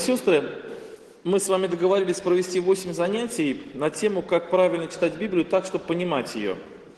сестры, мы с вами договорились провести 8 занятий на тему, как правильно читать Библию так, чтобы понимать ее.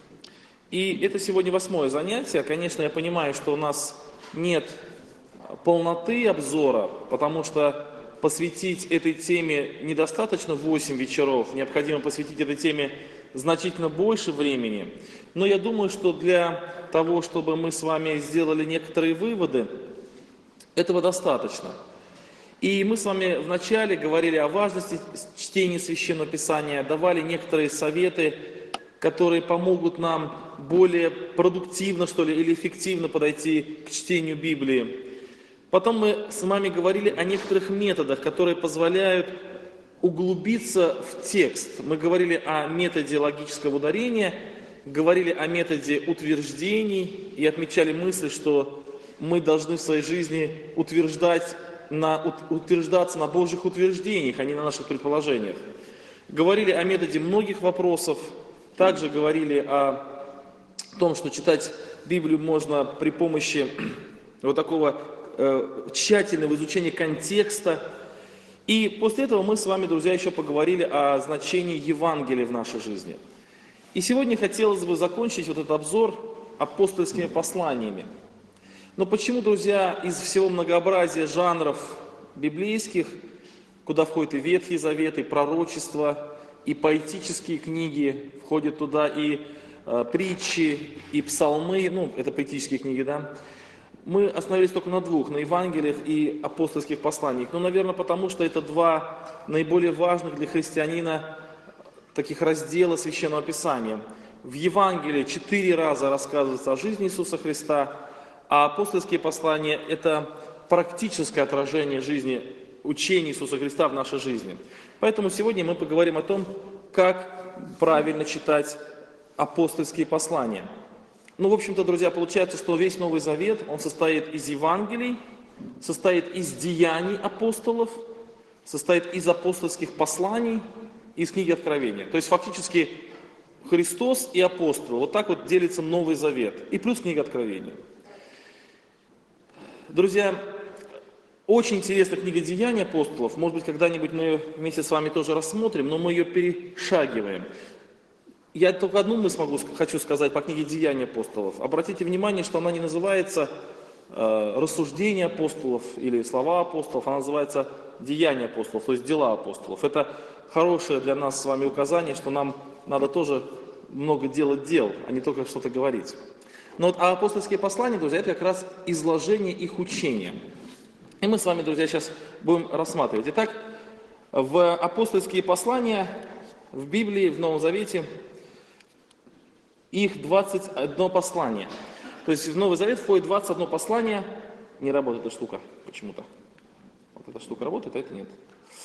И это сегодня 8-е занятие. Конечно, я понимаю, что у нас нет полноты обзора, потому что посвятить этой теме недостаточно 8 вечеров, необходимо посвятить этой теме значительно больше времени. Но я думаю, что для того, чтобы мы с вами сделали некоторые выводы, этого достаточно. И мы с вами вначале говорили о важности чтения Священного Писания, давали некоторые советы, которые помогут нам более продуктивно, что ли, или эффективно подойти к чтению Библии. Потом мы с вами говорили о некоторых методах, которые позволяют углубиться в текст. Мы говорили о методе логического ударения, говорили о методе утверждений и отмечали мысль, что мы должны в своей жизни утверждаться на Божьих утверждениях, а не на наших предположениях. Говорили о методе многих вопросов, также говорили о том, что читать Библию можно при помощи вот такого тщательного изучения контекста. И после этого мы с вами, друзья, еще поговорили о значении Евангелия в нашей жизни. И сегодня хотелось бы закончить вот этот обзор апостольскими посланиями. Но почему, друзья, из всего многообразия жанров библейских, куда входит и Ветхий Завет, и пророчества, и поэтические книги, входят туда и притчи, и псалмы, это поэтические книги, да, мы остановились только на двух, на Евангелиях и апостольских посланиях. Наверное, потому что это два наиболее важных для христианина таких раздела Священного Писания. В Евангелии 4 раза рассказывается о жизни Иисуса Христа, а апостольские послания – это практическое отражение жизни, учения Иисуса Христа в нашей жизни. Поэтому сегодня мы поговорим о том, как правильно читать апостольские послания. В общем-то, друзья, получается, что весь Новый Завет, он состоит из Евангелий, состоит из деяний апостолов, состоит из апостольских посланий, из книги Откровения. То есть, фактически, Христос и апостолы. Вот так вот делится Новый Завет. И плюс книга Откровения. Друзья, очень интересная книга «Деяний апостолов». Может быть, когда-нибудь мы ее вместе с вами тоже рассмотрим, но мы ее перешагиваем. Я только одну мысль хочу сказать по книге «Деяния апостолов». Обратите внимание, что она не называется «Рассуждения апостолов» или «Слова апостолов», она называется «Деяния апостолов», то есть «Дела апостолов». Это хорошее для нас с вами указание, что нам надо тоже много делать дел, а не только что-то говорить. А апостольские послания, друзья, это как раз изложение их учения. И мы с вами, друзья, сейчас будем рассматривать. Итак, в апостольские послания в Библии, в Новом Завете, их 21 послание. То есть в Новый Завет входит 21 послание. Не работает эта штука почему-то. Вот эта штука работает, а это нет.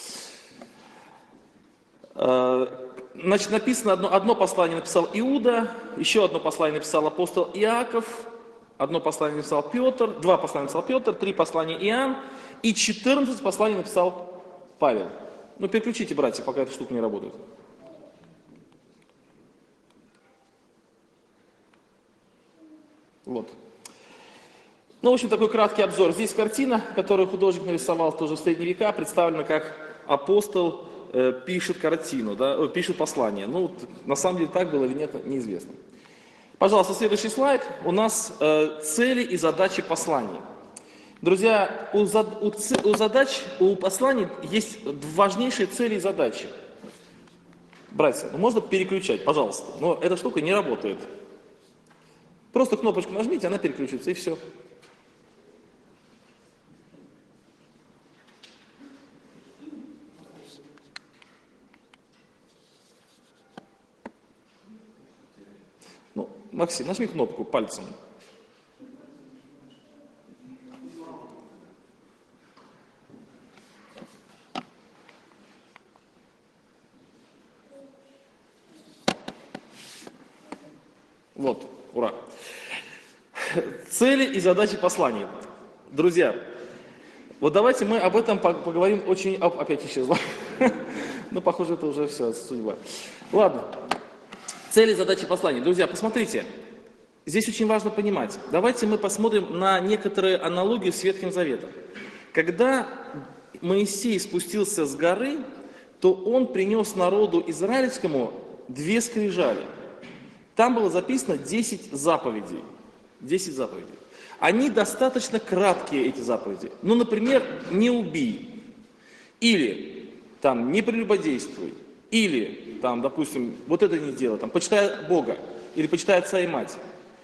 Значит, написано, одно послание написал Иуда, еще одно послание написал апостол Иаков, одно послание написал Петр, 2 послания написал Петр, 3 послания Иоанн и 14 посланий написал Павел. Переключите, братья, пока эта штука не работает. Вот. В общем, такой краткий обзор. Здесь картина, которую художник нарисовал тоже в средние века, представлена как апостол пишет картину, да, пишет послание. На самом деле так было или нет, неизвестно. Пожалуйста, следующий слайд. У нас цели и задачи посланий. Друзья, у посланий есть важнейшие цели и задачи. Братья, можно переключать, пожалуйста. Но эта штука не работает. Просто кнопочку нажмите, она переключится, и все. Максим, нажми кнопку пальцем. Вот, ура. Цели и задачи посланий. Друзья, вот давайте мы об этом поговорим очень... Опять исчезла. Похоже, это уже все, судьба. Ладно. Цели, задачи послания. Друзья, посмотрите, здесь очень важно понимать. Давайте мы посмотрим на некоторые аналогии с Ветхим Заветом. Когда Моисей спустился с горы, то он принес народу израильскому 2 скрижали. Там было записано 10 заповедей. 10 заповедей. Они достаточно краткие, эти заповеди. Ну, например, не убий. Или там не прелюбодействуй. Или там, допустим, вот это не делай, там, почитай Бога. Или почитай отца и мать.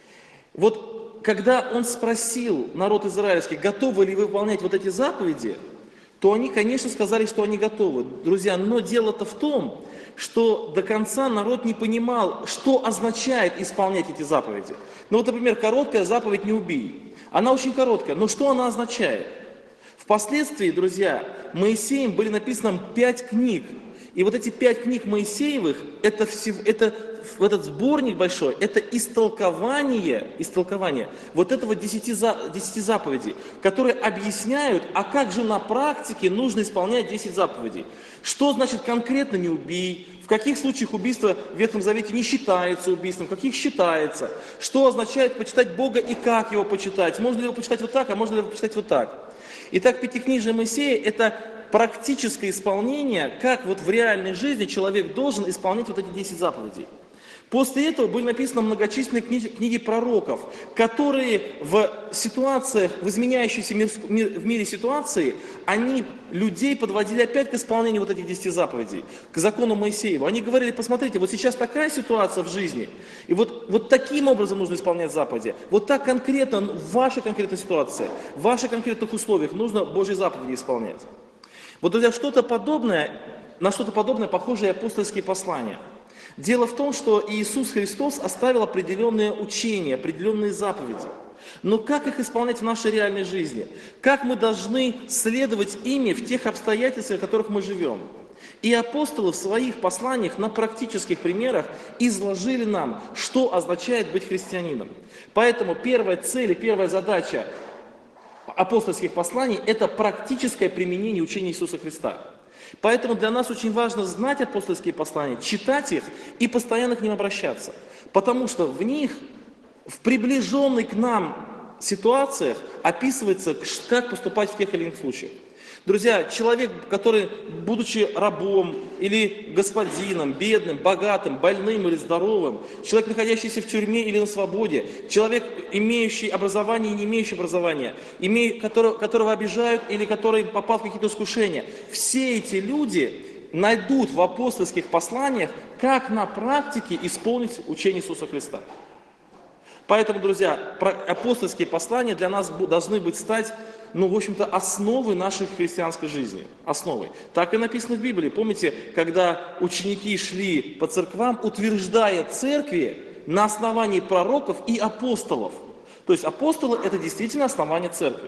Вот когда он спросил народ израильский, готовы ли вы выполнять вот эти заповеди, то они, конечно, сказали, что они готовы. Друзья, но дело-то в том, что до конца народ не понимал, что означает исполнять эти заповеди. Ну вот, например, короткая заповедь «не убий». Она очень короткая, но что она означает? Впоследствии, друзья, Моисеем были написаны 5 книг. И вот эти 5 книг Моисеевых, это этот сборник большой, это истолкование вот этого 10 заповедей, которые объясняют, а как же на практике нужно исполнять 10 заповедей. Что значит конкретно «не убий», в каких случаях убийство в Ветхом Завете не считается убийством, в каких считается, что означает почитать Бога и как его почитать, можно ли его почитать вот так, а можно ли его почитать вот так. Итак, Пятикнижие Моисея – это практическое исполнение, как вот в реальной жизни человек должен исполнять вот эти 10 заповедей. После этого были написаны многочисленные книги пророков, которые в ситуациях, в изменяющейся в мире ситуации, они людей подводили опять к исполнению вот этих 10 заповедей, к закону Моисееву. Они говорили, посмотрите, вот сейчас такая ситуация в жизни, и вот таким образом нужно исполнять заповеди. Вот так конкретно, в вашей конкретной ситуации, в ваших конкретных условиях нужно Божьи заповеди исполнять. Вот, друзья, на что-то подобное похоже и апостольские послания. Дело в том, что Иисус Христос оставил определенные учения, определенные заповеди. Но как их исполнять в нашей реальной жизни? Как мы должны следовать ими в тех обстоятельствах, в которых мы живем? И апостолы в своих посланиях на практических примерах изложили нам, что означает быть христианином. Поэтому первая цель и первая задача апостольских посланий – это практическое применение учения Иисуса Христа. Поэтому для нас очень важно знать апостольские послания, читать их и постоянно к ним обращаться. Потому что в них, в приближенных к нам ситуациях, описывается, как поступать в тех или иных случаях. Друзья, человек, который, будучи рабом или господином, бедным, богатым, больным или здоровым, человек, находящийся в тюрьме или на свободе, человек, имеющий образование и не имеющий образования, которого обижают или который попал в какие-то искушения, все эти люди найдут в апостольских посланиях, как на практике исполнить учение Иисуса Христа. Поэтому, друзья, апостольские послания для нас должны стать, в общем-то, основой нашей христианской жизни. Основой. Так и написано в Библии. Помните, когда ученики шли по церквам, утверждая церкви на основании пророков и апостолов. То есть апостолы – это действительно основание церкви.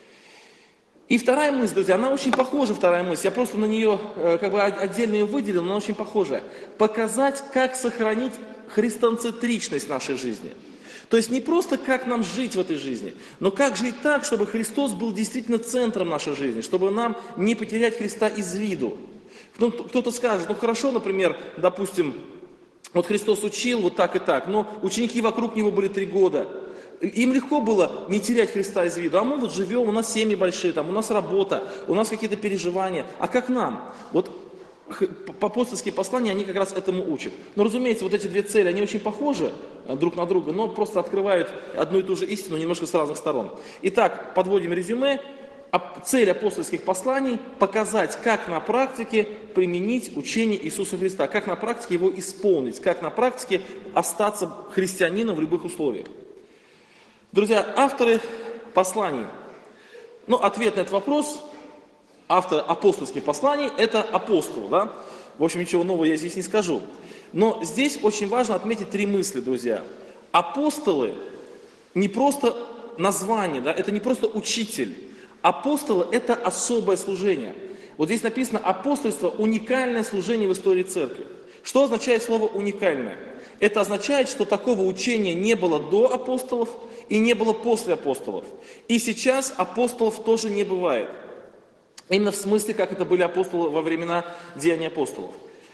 И вторая мысль, друзья, она очень похожа, вторая мысль. Я просто на нее отдельно ее выделил, но она очень похожа. Показать, как сохранить христоцентричность нашей жизни. То есть не просто как нам жить в этой жизни, но как жить так, чтобы Христос был действительно центром нашей жизни, чтобы нам не потерять Христа из виду. Кто-то скажет, хорошо, например, допустим, вот Христос учил вот так и так, но ученики вокруг Него были 3 года. Им легко было не терять Христа из виду, а мы вот живем, у нас семьи большие, у нас работа, у нас какие-то переживания. А как нам? Вот апостольские послания, они как раз этому учат. Но, разумеется, вот эти 2 цели, они очень похожи друг на друга, но просто открывают одну и ту же истину немножко с разных сторон. Итак, подводим резюме. Цель апостольских посланий – показать, как на практике применить учение Иисуса Христа, как на практике его исполнить, как на практике остаться христианином в любых условиях. Друзья, авторы посланий. Ответ на этот вопрос. Автор апостольских посланий – это апостол, да? В общем, ничего нового я здесь не скажу. Но здесь очень важно отметить 3 мысли, друзья. Апостолы не просто название, да? Это не просто учитель. Апостолы – это особое служение. Вот здесь написано апостольство – уникальное служение в истории церкви. Что означает слово «уникальное»? Это означает, что такого учения не было до апостолов и не было после апостолов. И сейчас апостолов тоже не бывает. Именно в смысле, как это были апостолы во времена Деяний апостолов.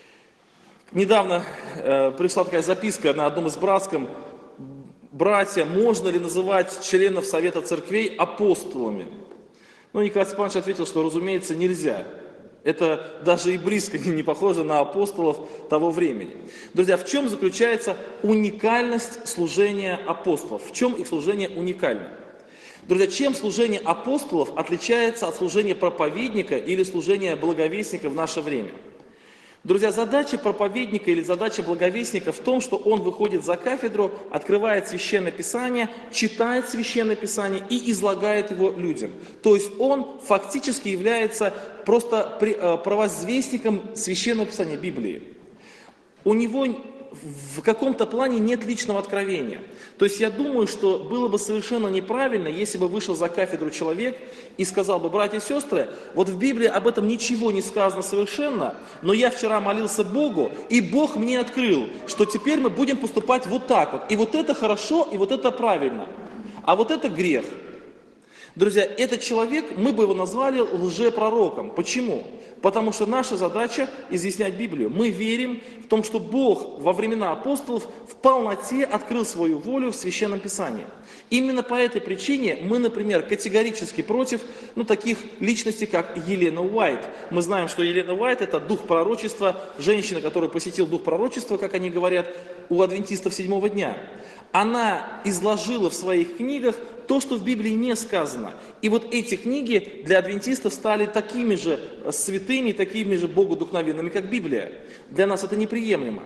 Недавно пришла такая записка на одном из братском: «Братья, можно ли называть членов Совета церквей апостолами?» Ну, Николай Степанович ответил, что, разумеется, нельзя. Это даже и близко не похоже на апостолов того времени. Друзья, в чем заключается уникальность служения апостолов? В чем их служение уникально? Друзья, чем служение апостолов отличается от служения проповедника или служения благовестника в наше время? Друзья, задача проповедника или задача благовестника в том, что он выходит за кафедру, открывает Священное Писание, читает Священное Писание и излагает его людям. То есть он фактически является просто провозвестником Священного Писания, Библии. У него в каком-то плане нет личного откровения. То есть я думаю, что было бы совершенно неправильно, если бы вышел за кафедру человек и сказал бы: братья и сестры, вот в Библии об этом ничего не сказано совершенно, но я вчера молился Богу, и Бог мне открыл, что теперь мы будем поступать вот так вот. И вот это хорошо, и вот это правильно. А вот это грех. Друзья, этот человек, мы бы его назвали лжепророком. Почему? Потому что наша задача изъяснять Библию. Мы верим в том, что Бог во времена апостолов в полноте открыл свою волю в Священном Писании. Именно по этой причине мы, например, категорически против таких личностей, как Елена Уайт. Мы знаем, что Елена Уайт — это дух пророчества, женщина, которая посетила дух пророчества, как они говорят, у адвентистов седьмого дня. Она изложила в своих книгах то, что в Библии не сказано. И вот эти книги для адвентистов стали такими же святыми, такими же богодухновенными, как Библия. Для нас это неприемлемо.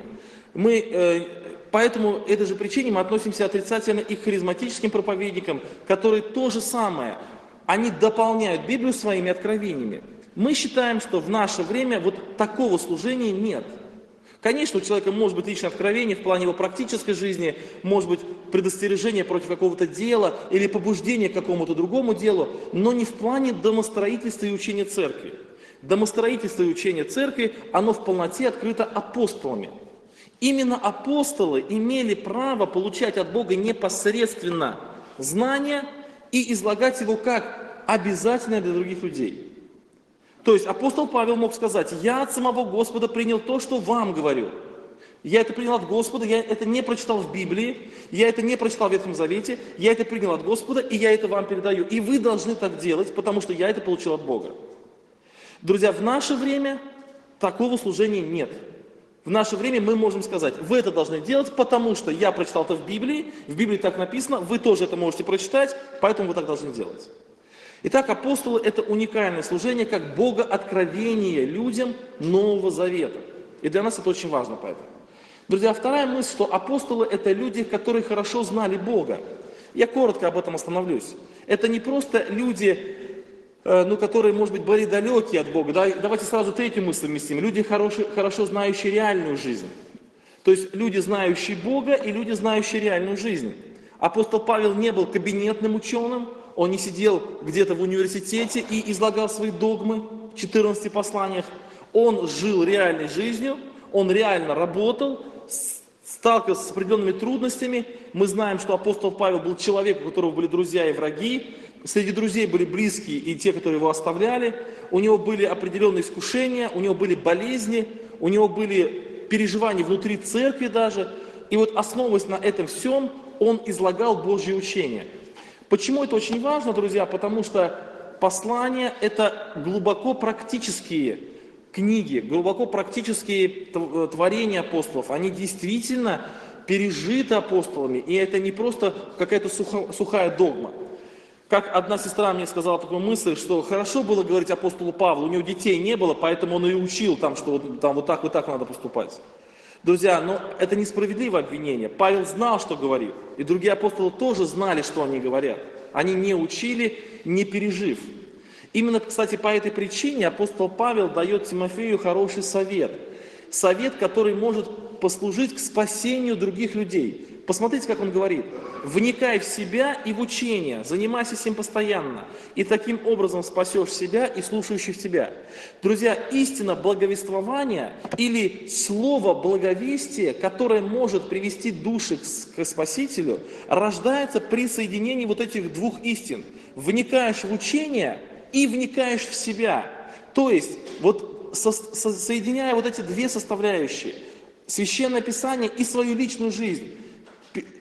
Поэтому этой же причине мы относимся отрицательно и к харизматическим проповедникам, которые то же самое, они дополняют Библию своими откровениями. Мы считаем, что в наше время вот такого служения нет. Конечно, у человека может быть личное откровение в плане его практической жизни, может быть предостережение против какого-то дела или побуждение к какому-то другому делу, но не в плане домостроительства и учения церкви. Домостроительство и учение церкви, оно в полноте открыто апостолами. Именно апостолы имели право получать от Бога непосредственно знания и излагать его как обязательное для других людей. То есть апостол Павел мог сказать: я от самого Господа принял то, что вам говорю. Я это принял от Господа, я это не прочитал в Библии, я это не прочитал в Ветхом Завете, я это принял от Господа, и я это вам передаю. И вы должны так делать, потому что я это получил от Бога. Друзья, в наше время такого служения нет. В наше время мы можем сказать: вы это должны делать, потому что я прочитал это в Библии так написано, вы тоже это можете прочитать, поэтому вы так должны делать. Итак, апостолы — это уникальное служение, как богооткровение людям Нового Завета. И для нас это очень важно поэтому. Друзья, вторая мысль, что апостолы — это люди, которые хорошо знали Бога. Я коротко об этом остановлюсь. Это не просто люди, которые, может быть, были далекие от Бога. Давайте сразу третью мысль вместим. Люди, хорошо знающие реальную жизнь. То есть люди, знающие Бога, и люди, знающие реальную жизнь. Апостол Павел не был кабинетным ученым, он не сидел где-то в университете и излагал свои догмы в 14 посланиях. Он жил реальной жизнью, он реально работал, сталкивался с определенными трудностями. Мы знаем, что апостол Павел был человек, у которого были друзья и враги. Среди друзей были близкие и те, которые его оставляли. У него были определенные искушения, у него были болезни, у него были переживания внутри церкви даже. И вот, основываясь на этом всем, он излагал Божье учение. Почему это очень важно, друзья? Потому что послания — это глубоко практические книги, глубоко практические творения апостолов. Они действительно пережиты апостолами, и это не просто какая-то сухая догма. Как одна сестра мне сказала такую мысль, что хорошо было говорить апостолу Павлу, у него детей не было, поэтому он и учил, что вот так надо поступать. Друзья, но это несправедливое обвинение. Павел знал, что говорит, и другие апостолы тоже знали, что они говорят. Они не учили, не пережив. Именно, кстати, по этой причине апостол Павел дает Тимофею хороший совет. Совет, который может послужить к спасению других людей. Посмотрите, как он говорит. «Вникай в себя и в учение, занимайся этим постоянно, и таким образом спасешь себя и слушающих тебя». Друзья, истина благовествования или слово благовестия, которое может привести души к Спасителю, рождается при соединении вот этих двух истин. Вникаешь в учение и вникаешь в себя. То есть, вот соединяя вот эти две составляющие, Священное Писание и свою личную жизнь,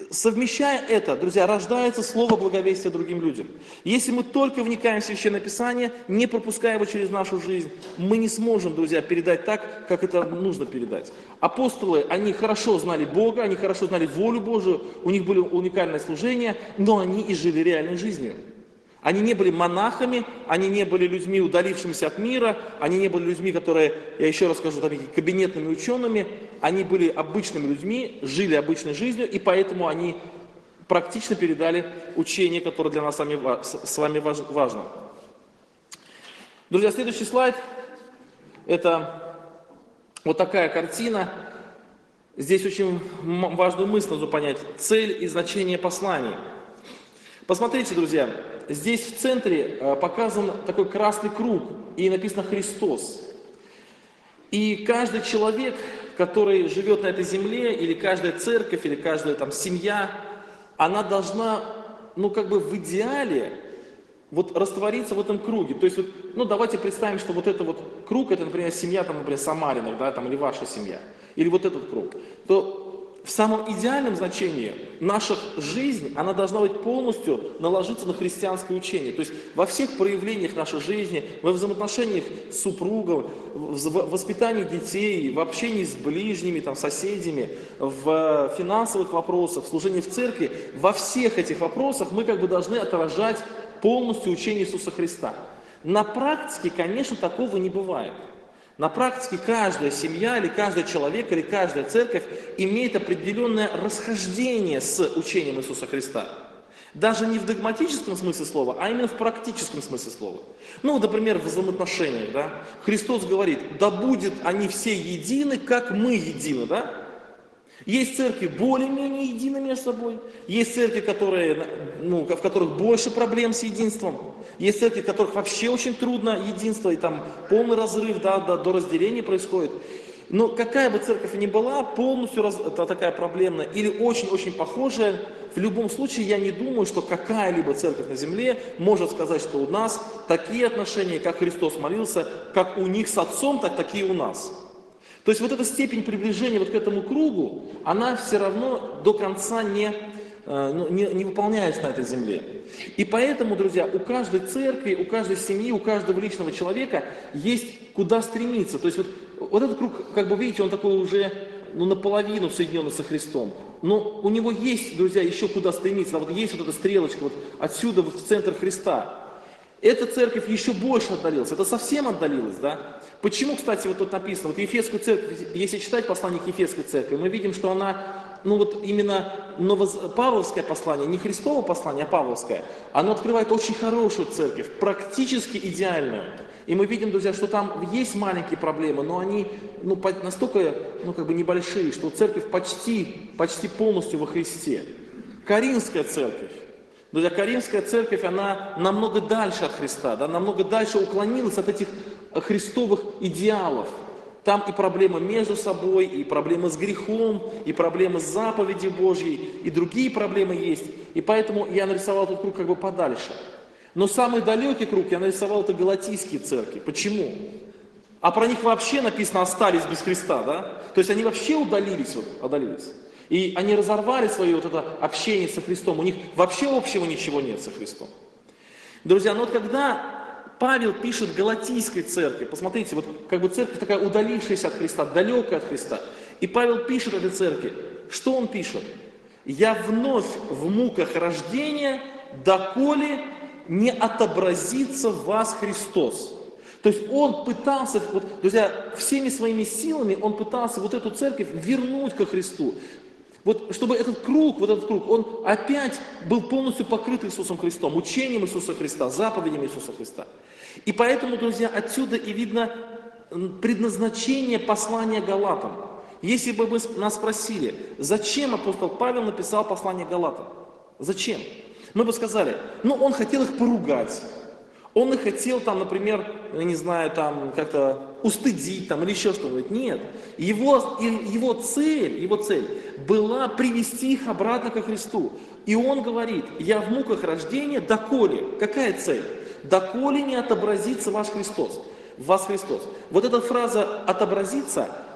совмещая это, друзья, рождается слово благовестия другим людям. Если мы только вникаем в Священное Писание, не пропуская его через нашу жизнь, мы не сможем, друзья, передать так, как это нужно передать. Апостолы, они хорошо знали Бога, они хорошо знали волю Божию, у них были уникальные служения, но они и жили реальной жизнью. Они не были монахами, они не были людьми, удалившимися от мира, они не были людьми, которые, я еще раз скажу, кабинетными учеными, они были обычными людьми, жили обычной жизнью, и поэтому они практично передали учение, которое для нас с вами важно. Друзья, следующий слайд, это вот такая картина. Здесь очень важную мысль нужно понять, цель и значение послания. Посмотрите, друзья, здесь в центре показан такой красный круг, и написано «Христос». И каждый человек, который живет на этой земле, или каждая церковь, или каждая там семья, она должна, в идеале, раствориться в этом круге. То есть, давайте представим, что вот этот вот круг, это, например, семья, например, Самариных, да, или ваша семья, или вот этот круг, то в самом идеальном значении наша жизнь, она должна быть полностью наложиться на христианское учение. То есть во всех проявлениях нашей жизни, во взаимоотношениях с супругом, в воспитании детей, в общении с ближними, соседями, в финансовых вопросах, в служении в церкви, во всех этих вопросах мы должны отражать полностью учение Иисуса Христа. На практике, конечно, такого не бывает. На практике каждая семья, или каждый человек, или каждая церковь имеет определенное расхождение с учением Иисуса Христа. Даже не в догматическом смысле слова, а именно в практическом смысле слова. Например, в взаимоотношениях, да? Христос говорит, да будет они все едины, как мы едины, да? Есть церкви более-менее едины между собой, есть церкви, в которых больше проблем с единством, есть церкви, в которых вообще очень трудно единство, и там полный разрыв, до разделения происходит. Но какая бы церковь ни была, полностью такая проблемная или очень-очень похожая, в любом случае я не думаю, что какая-либо церковь на земле может сказать, что у нас такие отношения, как Христос молился, как у них с Отцом, так такие у нас. То есть эта степень приближения к этому кругу, она все равно до конца не выполняется на этой земле. И поэтому, друзья, у каждой церкви, у каждой семьи, у каждого личного человека есть куда стремиться. То есть этот круг, видите, он такой уже наполовину соединенный со Христом. Но у него есть, друзья, еще куда стремиться. Есть эта стрелочка отсюда в центр Христа. Эта церковь еще больше отдалилась, это совсем отдалилась, да? Почему, кстати, тут написано, Ефесскую церковь, если читать послание к Ефесской церкви, мы видим, что она, именно Павловское послание, не Христово послание, а Павловское, оно открывает очень хорошую церковь, практически идеальную. И мы видим, друзья, что там есть маленькие проблемы, но они настолько небольшие, что церковь почти полностью во Христе. Коринфская церковь. Друзья, Коринфская церковь, она намного дальше от Христа, да, намного дальше уклонилась от этих христовых идеалов. Там и проблемы между собой, и проблемы с грехом, и проблемы с заповедью Божьей, и другие проблемы есть. И поэтому я нарисовал этот круг подальше. Но самый далекий круг я нарисовал это галатийские церкви. Почему? А про них вообще написано «остались без Христа», да? То есть они вообще удалились. И они разорвали свое это общение со Христом. У них вообще общего ничего нет со Христом. Друзья, когда Павел пишет галатийской церкви, посмотрите, церковь такая удалившаяся от Христа, далекая от Христа. И Павел пишет этой церкви, что он пишет? «Я вновь в муках рождения, доколе не отобразится в вас Христос». То есть он пытался, друзья, всеми своими силами он пытался эту церковь вернуть ко Христу. Чтобы этот круг, он опять был полностью покрыт Иисусом Христом, учением Иисуса Христа, заповедями Иисуса Христа. И поэтому, друзья, отсюда и видно предназначение послания Галатам. Если бы нас спросили, зачем апостол Павел написал послание Галатам? Зачем? Мы бы сказали, он хотел их поругать. Он их хотел, например, я не знаю, как-то устыдить, или еще что-нибудь. Нет. Его цель была привести их обратно ко Христу. И он говорит, я в муках рождения, доколе. Какая цель? Доколе не отобразится ваш Христос. В вас Христос. Эта фраза «отобразиться»,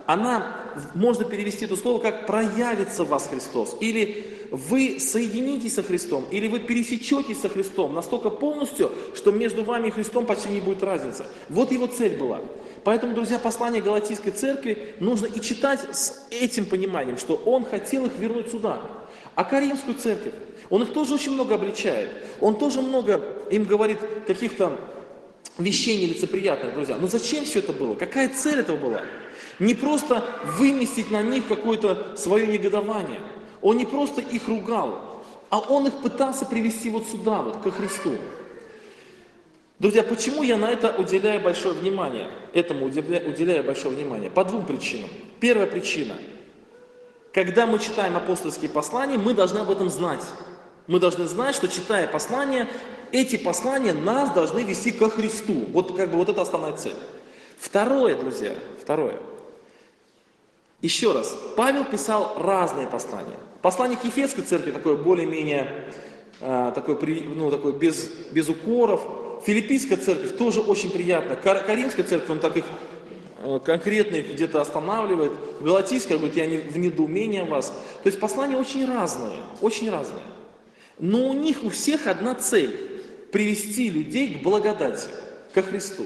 можно перевести это слово как «проявится в вас Христос», или вы соединитесь со Христом, или вы пересечетесь со Христом настолько полностью, что между вами и Христом почти не будет разницы. Вот его цель была. Поэтому, друзья, послание Галатийской церкви нужно и читать с этим пониманием, что он хотел их вернуть сюда. А Каримскую церковь, он их тоже очень много обличает, он тоже много им говорит каких-то вещей нелицеприятных, друзья. Но зачем все это было? Какая цель этого была? Не просто выместить на них какое-то свое негодование. Он не просто их ругал, а он их пытался привести вот сюда, вот ко Христу. Друзья, почему я на это уделяю большое внимание? Этому уделяю большое внимание. По двум причинам. Первая причина. Когда мы читаем апостольские послания, мы должны об этом знать. Мы должны знать, что читая послания, эти послания нас должны вести ко Христу. Вот как бы вот это основная цель. Второе, друзья, второе. Еще раз, Павел писал разные послания. Послание к Ефесской церкви такое более-менее, такое без укоров. Филиппийская церковь тоже очень приятная. Каримская церковь, он так их конкретно их где-то останавливает. Галатийская, говорит, я в недоумении о вас. То есть послания очень разные, очень разные. Но у них у всех одна цель – привести людей к благодати, ко Христу.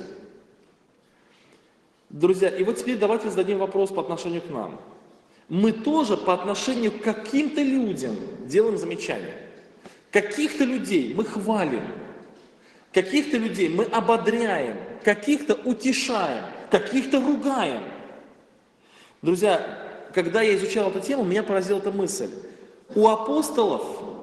Друзья, и вот теперь давайте зададим вопрос по отношению к нам. Мы тоже по отношению к каким-то людям делаем замечания. Каких-то людей мы хвалим, каких-то людей мы ободряем, каких-то утешаем, каких-то ругаем. Друзья, когда я изучал эту тему, меня поразила эта мысль. У апостолов,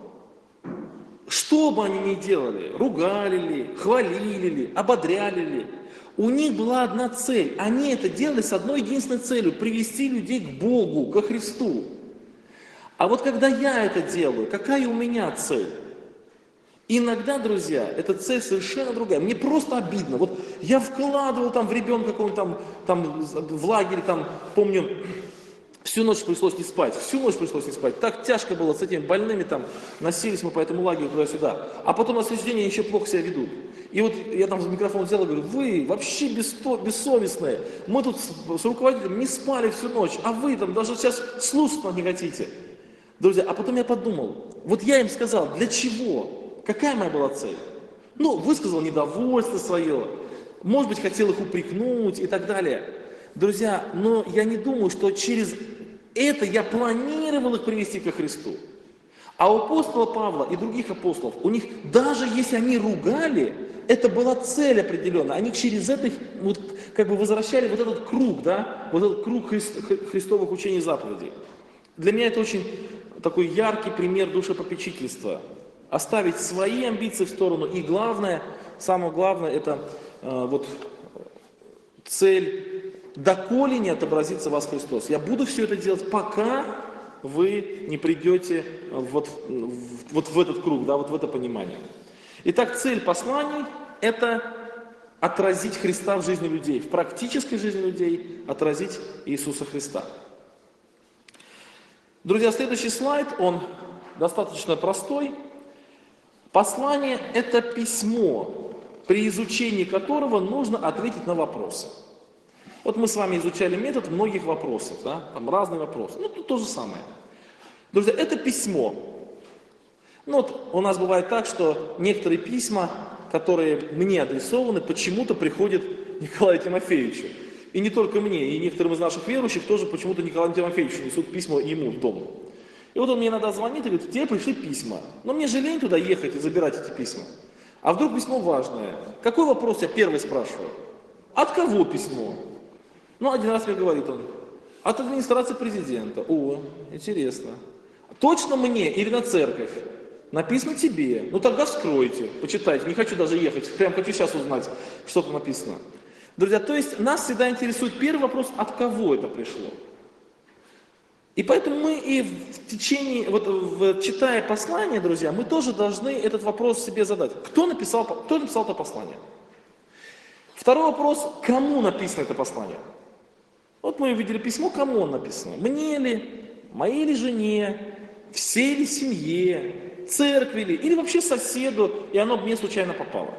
что бы они ни делали, ругали ли, хвалили ли, ободряли ли, у них была одна цель. Они это делали с одной единственной целью – привести людей к Богу, ко Христу. А вот когда я это делаю, какая у меня цель? Иногда, друзья, эта цель совершенно другая. Мне просто обидно. Вот я вкладывал там в ребенка какого-нибудь там в лагере, там, помню, всю ночь пришлось не спать. Так тяжко было с этими больными, там, носились мы по этому лагерю туда-сюда. А потом на следующий день они еще плохо себя ведут. И вот я там микрофон взял и говорю, вы вообще бессовестные. Мы тут с руководителем не спали всю ночь, а вы там даже сейчас слушать не хотите. Друзья, а потом я подумал, вот я им сказал, для чего? Какая моя была цель? Ну, высказал недовольство свое, может быть, хотел их упрекнуть и так далее. Друзья, но я не думаю, что через это я планировал их привести ко Христу. А у апостола Павла и других апостолов, у них, даже если они ругали, это была цель определенная. Они через это вот, как бы возвращали вот этот круг, да, вот этот круг христовых учений и заповедей. Для меня это очень такой яркий пример душепопечительства. Оставить свои амбиции в сторону. И главное, самое главное, это вот цель, доколе не отобразится в вас Христос. Я буду все это делать, пока вы не придете вот в этот круг, да, вот в это понимание. Итак, цель посланий – это отразить Христа в жизни людей, в практической жизни людей отразить Иисуса Христа. Друзья, следующий слайд, он достаточно простой. Послание – это письмо, при изучении которого нужно ответить на вопросы. Вот мы с вами изучали метод многих вопросов, да? Там разные вопросы. Ну, тут то же самое. Друзья, это письмо. Ну, вот у нас бывает так, что некоторые письма, которые мне адресованы, почему-то приходят Николаю Тимофеевичу. И не только мне, и некоторым из наших верующих тоже почему-то Николаю Тимофеевичу несут письма ему в дом. И вот он мне иногда звонит и говорит, тебе пришли письма. Но мне же лень туда ехать и забирать эти письма. А вдруг письмо важное? Какой вопрос я первый спрашиваю? От кого письмо? Ну, один раз мне говорит он, от администрации президента. О, интересно. Точно мне или на церковь? Написано тебе. Ну тогда вскройте, почитайте. Не хочу даже ехать, прям хочу сейчас узнать, что там написано. Друзья, то есть нас всегда интересует первый вопрос, от кого это пришло. И поэтому мы и в течение, читая послание, друзья, мы тоже должны этот вопрос себе задать. Кто написал это послание? Второй вопрос, кому написано это послание? Вот мы увидели письмо, кому оно написано? Мне ли, моей ли жене, всей ли семье, церкви ли, или вообще соседу, и оно мне случайно попало?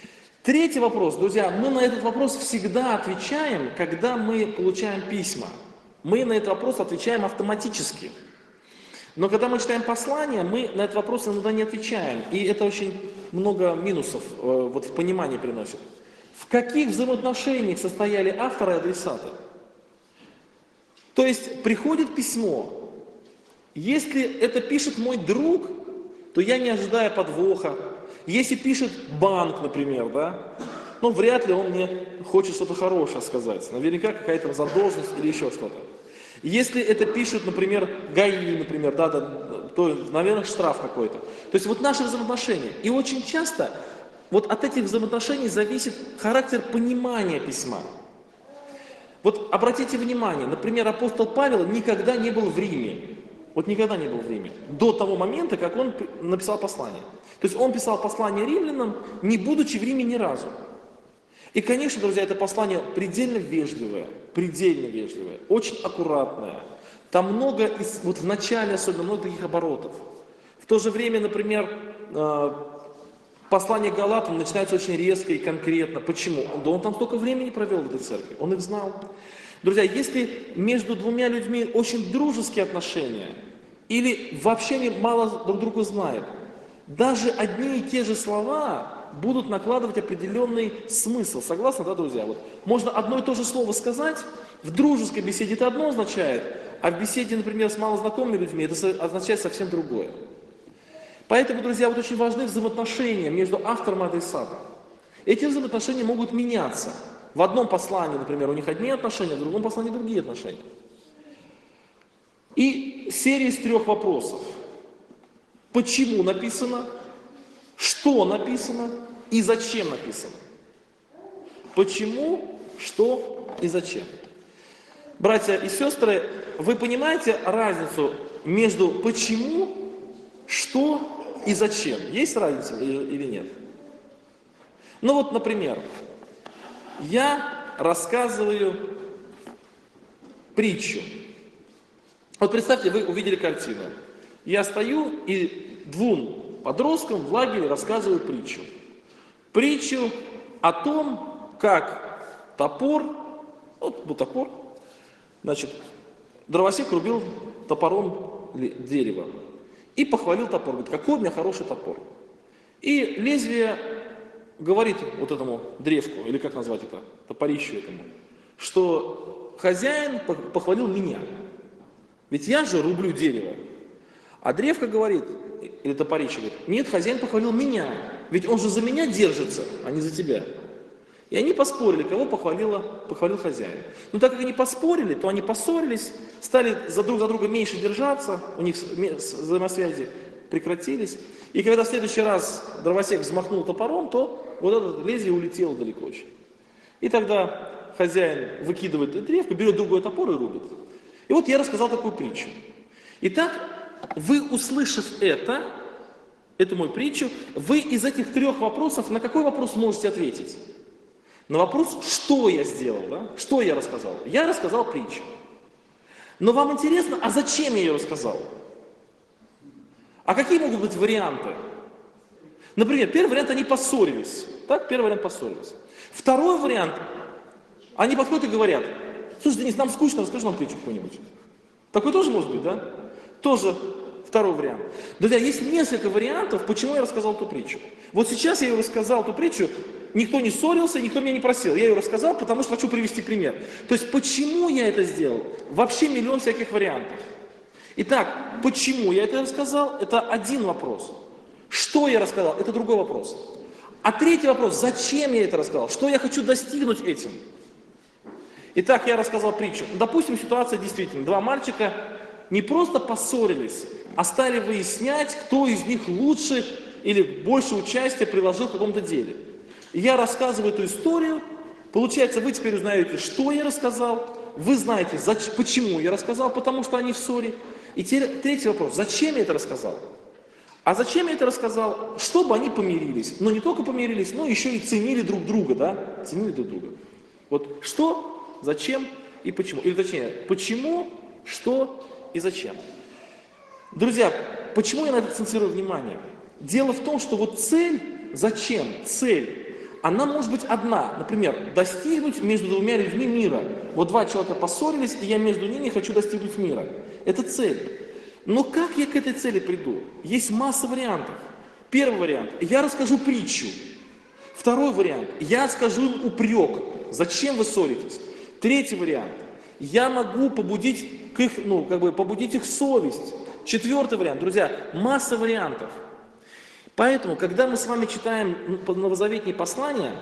Третий вопрос, друзья, мы на этот вопрос всегда отвечаем, когда мы получаем письма. Мы на этот вопрос отвечаем автоматически. Но когда мы читаем послание, мы на этот вопрос иногда не отвечаем. И это очень много минусов вот в понимании приносит. В каких взаимоотношениях состояли автор и адресаты? То есть приходит письмо. Если это пишет мой друг, то я не ожидаю подвоха. Если пишет банк, например, да, ну вряд ли он мне хочет что-то хорошее сказать. Наверняка какая-то задолженность или еще что-то. Если это пишет, например, ГАИ, например, да, то, наверное, штраф какой-то. То есть вот наши взаимоотношения. И очень часто вот от этих взаимоотношений зависит характер понимания письма. Вот обратите внимание, например, апостол Павел никогда не был в Риме. Вот никогда не был в Риме. До того момента, как он написал послание. То есть он писал послание римлянам, не будучи в Риме ни разу. И, конечно, друзья, это послание предельно вежливое, очень аккуратное. Там много, вот в начале особенно, много таких оборотов. В то же время, например, послание к Галатам начинается очень резко и конкретно. Почему? Да он там столько времени провел в этой церкви, он их знал. Друзья, если между двумя людьми очень дружеские отношения, или вообще они мало друг друга знают, даже одни и те же слова будут накладывать определенный смысл. Согласны, да, друзья? Вот можно одно и то же слово сказать, в дружеской беседе это одно означает, а в беседе, например, с малознакомыми людьми это означает совсем другое. Поэтому, друзья, вот очень важны взаимоотношения между автором и адресатом. Эти взаимоотношения могут меняться. В одном послании, например, у них одни отношения, в другом послании другие отношения. И серия из 3 вопросов. Почему написано? Что написано и зачем написано? Почему, что и зачем? Братья и сестры, вы понимаете разницу между почему, что и зачем? Есть разница или нет? Ну вот, например, я рассказываю притчу. Вот представьте, вы увидели картину. Я стою и 2 подросткам в лагере рассказываю притчу. Притчу о том, как топор, вот был топор, значит, дровосек рубил топором дерево. И похвалил топор, говорит, какой у меня хороший топор. И лезвие говорит вот этому древку, или как назвать это, топорищу этому, что хозяин похвалил меня. Ведь я же рублю дерево. А древко говорит, или топорище говорит, нет, хозяин похвалил меня, ведь он же за меня держится, а не за тебя. И они поспорили, кого похвалил хозяин. Но так как они поспорили, то они поссорились, стали друг за друга меньше держаться, у них взаимосвязи прекратились. И когда в следующий раз дровосек взмахнул топором, то вот это лезвие улетело далеко очень. И тогда хозяин выкидывает древко, берет другой топор и рубит. И вот я рассказал такую притчу. Итак, вы, услышав эту мою притчу, вы из этих 3 вопросов на какой вопрос можете ответить? На вопрос, что я сделал, да? Что я рассказал? Я рассказал притчу. Но вам интересно, а зачем я ее рассказал? А какие могут быть варианты? Например, первый вариант, они поссорились. Так, первый вариант поссорились. Второй вариант, они подходят и говорят, слушай, Денис, нам скучно, расскажи нам притчу какую-нибудь. Такой тоже может быть, да? Тоже второй вариант. Друзья, есть несколько вариантов, почему я рассказал эту притчу. Вот сейчас я ее рассказал, эту притчу, никто не ссорился, никто меня не просил. Я ее рассказал, потому что хочу привести пример. То есть, почему я это сделал? Вообще миллион всяких вариантов. Итак, почему я это рассказал? Это один вопрос. Что я рассказал? Это другой вопрос. А третий вопрос, зачем я это рассказал? Что я хочу достигнуть этим? Итак, я рассказал притчу. Допустим, ситуация действительно, 2 мальчика не просто поссорились, а стали выяснять, кто из них лучше или больше участия приложил в каком-то деле. И я рассказываю эту историю, получается, вы теперь узнаете, что я рассказал, вы знаете, почему я рассказал, потому что они в ссоре. И третий вопрос, зачем я это рассказал? А зачем я это рассказал? Чтобы они помирились. Но не только помирились, но еще и ценили друг друга, да? Ценили друг друга. Вот что, зачем и почему. Или точнее, почему, что и зачем. Друзья, почему я на это акцентирую внимание? Дело в том, что вот цель, зачем, цель, она может быть одна. Например, достигнуть между двумя людьми мира. Вот два человека поссорились, и я между ними хочу достигнуть мира. Это цель. Но как я к этой цели приду? Есть масса вариантов. Первый вариант. Я расскажу притчу. Второй вариант. Я скажу им упрек. Зачем вы ссоритесь? Третий вариант. Я могу побудить побудить их совесть. Четвертый вариант. Друзья, масса вариантов. Поэтому, когда мы с вами читаем новозаветные послания,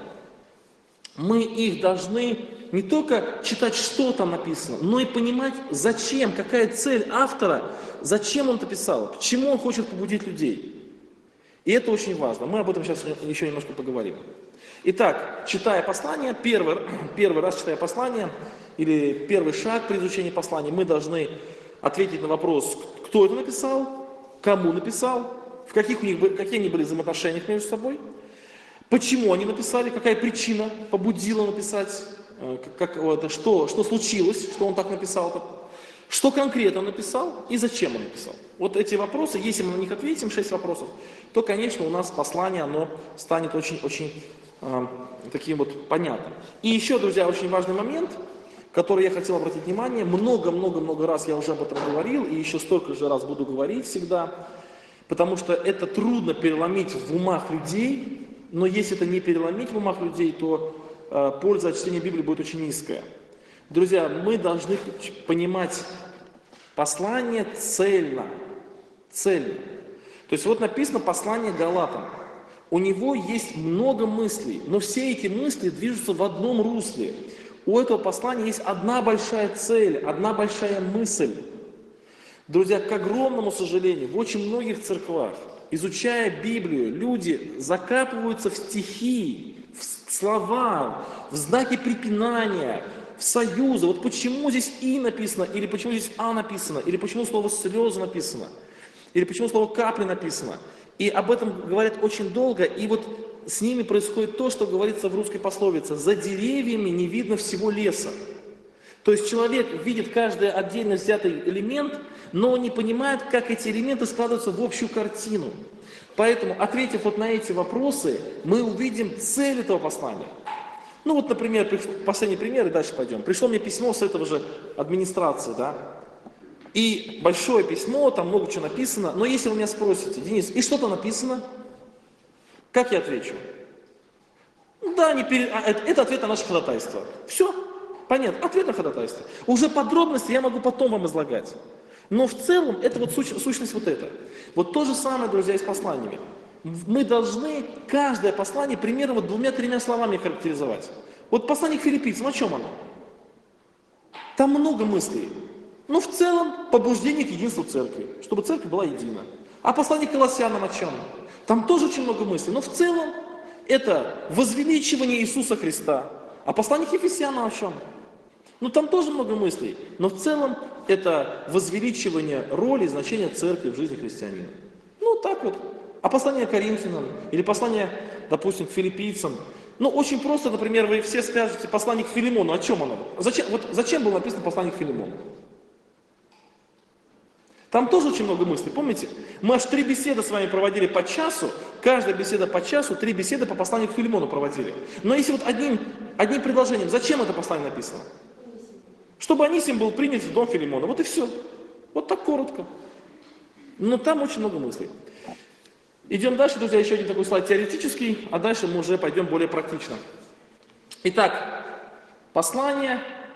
мы их должны не только читать, что там написано, но и понимать, зачем, какая цель автора, зачем он это писал, к чему он хочет побудить людей. И это очень важно. Мы об этом сейчас еще немножко поговорим. Итак, читая послание, первый раз читая послание, или первый шаг при изучении послания, мы должны ответить на вопрос, кто это написал, кому написал, какие они были взаимоотношения между собой, почему они написали, какая причина побудила написать, что случилось, что он так написал, что конкретно он написал и зачем он написал. Вот эти вопросы, если мы на них ответим, 6 вопросов, то, конечно, у нас послание, оно станет очень таким вот понятным. И еще, друзья, очень важный момент, который я хотел обратить внимание, много раз я уже об этом говорил, и еще столько же раз буду говорить всегда, потому что это трудно переломить в умах людей, но если это не переломить в умах людей, то польза от чтения Библии будет очень низкая. Друзья, мы должны понимать послание цельно. То есть вот написано послание Галатам. У него есть много мыслей, но все эти мысли движутся в одном русле. У этого послания есть одна большая цель, одна большая мысль. Друзья, к огромному сожалению, в очень многих церквах, изучая Библию, люди закапываются в стихи, в слова, в знаки препинания, в союзы. Вот почему здесь «и» написано, или почему здесь «а» написано, или почему слово «слезы» написано, или почему слово «капли» написано. И об этом говорят очень долго, и вот с ними происходит то, что говорится в русской пословице: «За деревьями не видно всего леса». То есть человек видит каждый отдельно взятый элемент, но не понимает, как эти элементы складываются в общую картину. Поэтому, ответив вот на эти вопросы, мы увидим цель этого послания. Ну вот, например, последний пример, и дальше пойдем. Пришло мне письмо с этого же администрации, да, и большое письмо, там много чего написано, но если вы меня спросите: Денис, и что там написано? Как я отвечу? Да, это ответ на наше ходатайство. Все, понятно, ответ на ходатайство. Уже подробности я могу потом вам излагать. Но в целом это вот сущность вот это. Вот то же самое, друзья, и с посланиями. Мы должны каждое послание примерно вот 2-3 словами характеризовать. Вот послание к филиппийцам, о чем оно? Там много мыслей. Но в целом побуждение к единству церкви, чтобы церковь была едина. А послание к колоссянам о чем? Там тоже очень много мыслей. Но в целом это возвеличивание Иисуса Христа. А послание к ефесянам о чем? Ну там тоже много мыслей. Но в целом это возвеличивание роли и значения церкви в жизни христианина. Ну так вот. А послание к Коринфянам или послание, допустим, к филиппийцам. Ну очень просто, например, вы все скажете послание к Филимону. О чем оно? Зачем было написано послание к Филимону? Там тоже очень много мыслей, помните? Мы аж 3 беседы с вами проводили по часу, каждая беседа по часу, 3 беседы по посланию к Филимону проводили. Но если вот одним предложением, зачем это послание написано? Чтобы Анисим был принят в дом Филимона, вот и все. Вот так коротко. Но там очень много мыслей. Идем дальше, друзья, еще один такой слайд теоретический, а дальше мы уже пойдем более практично. Итак, послания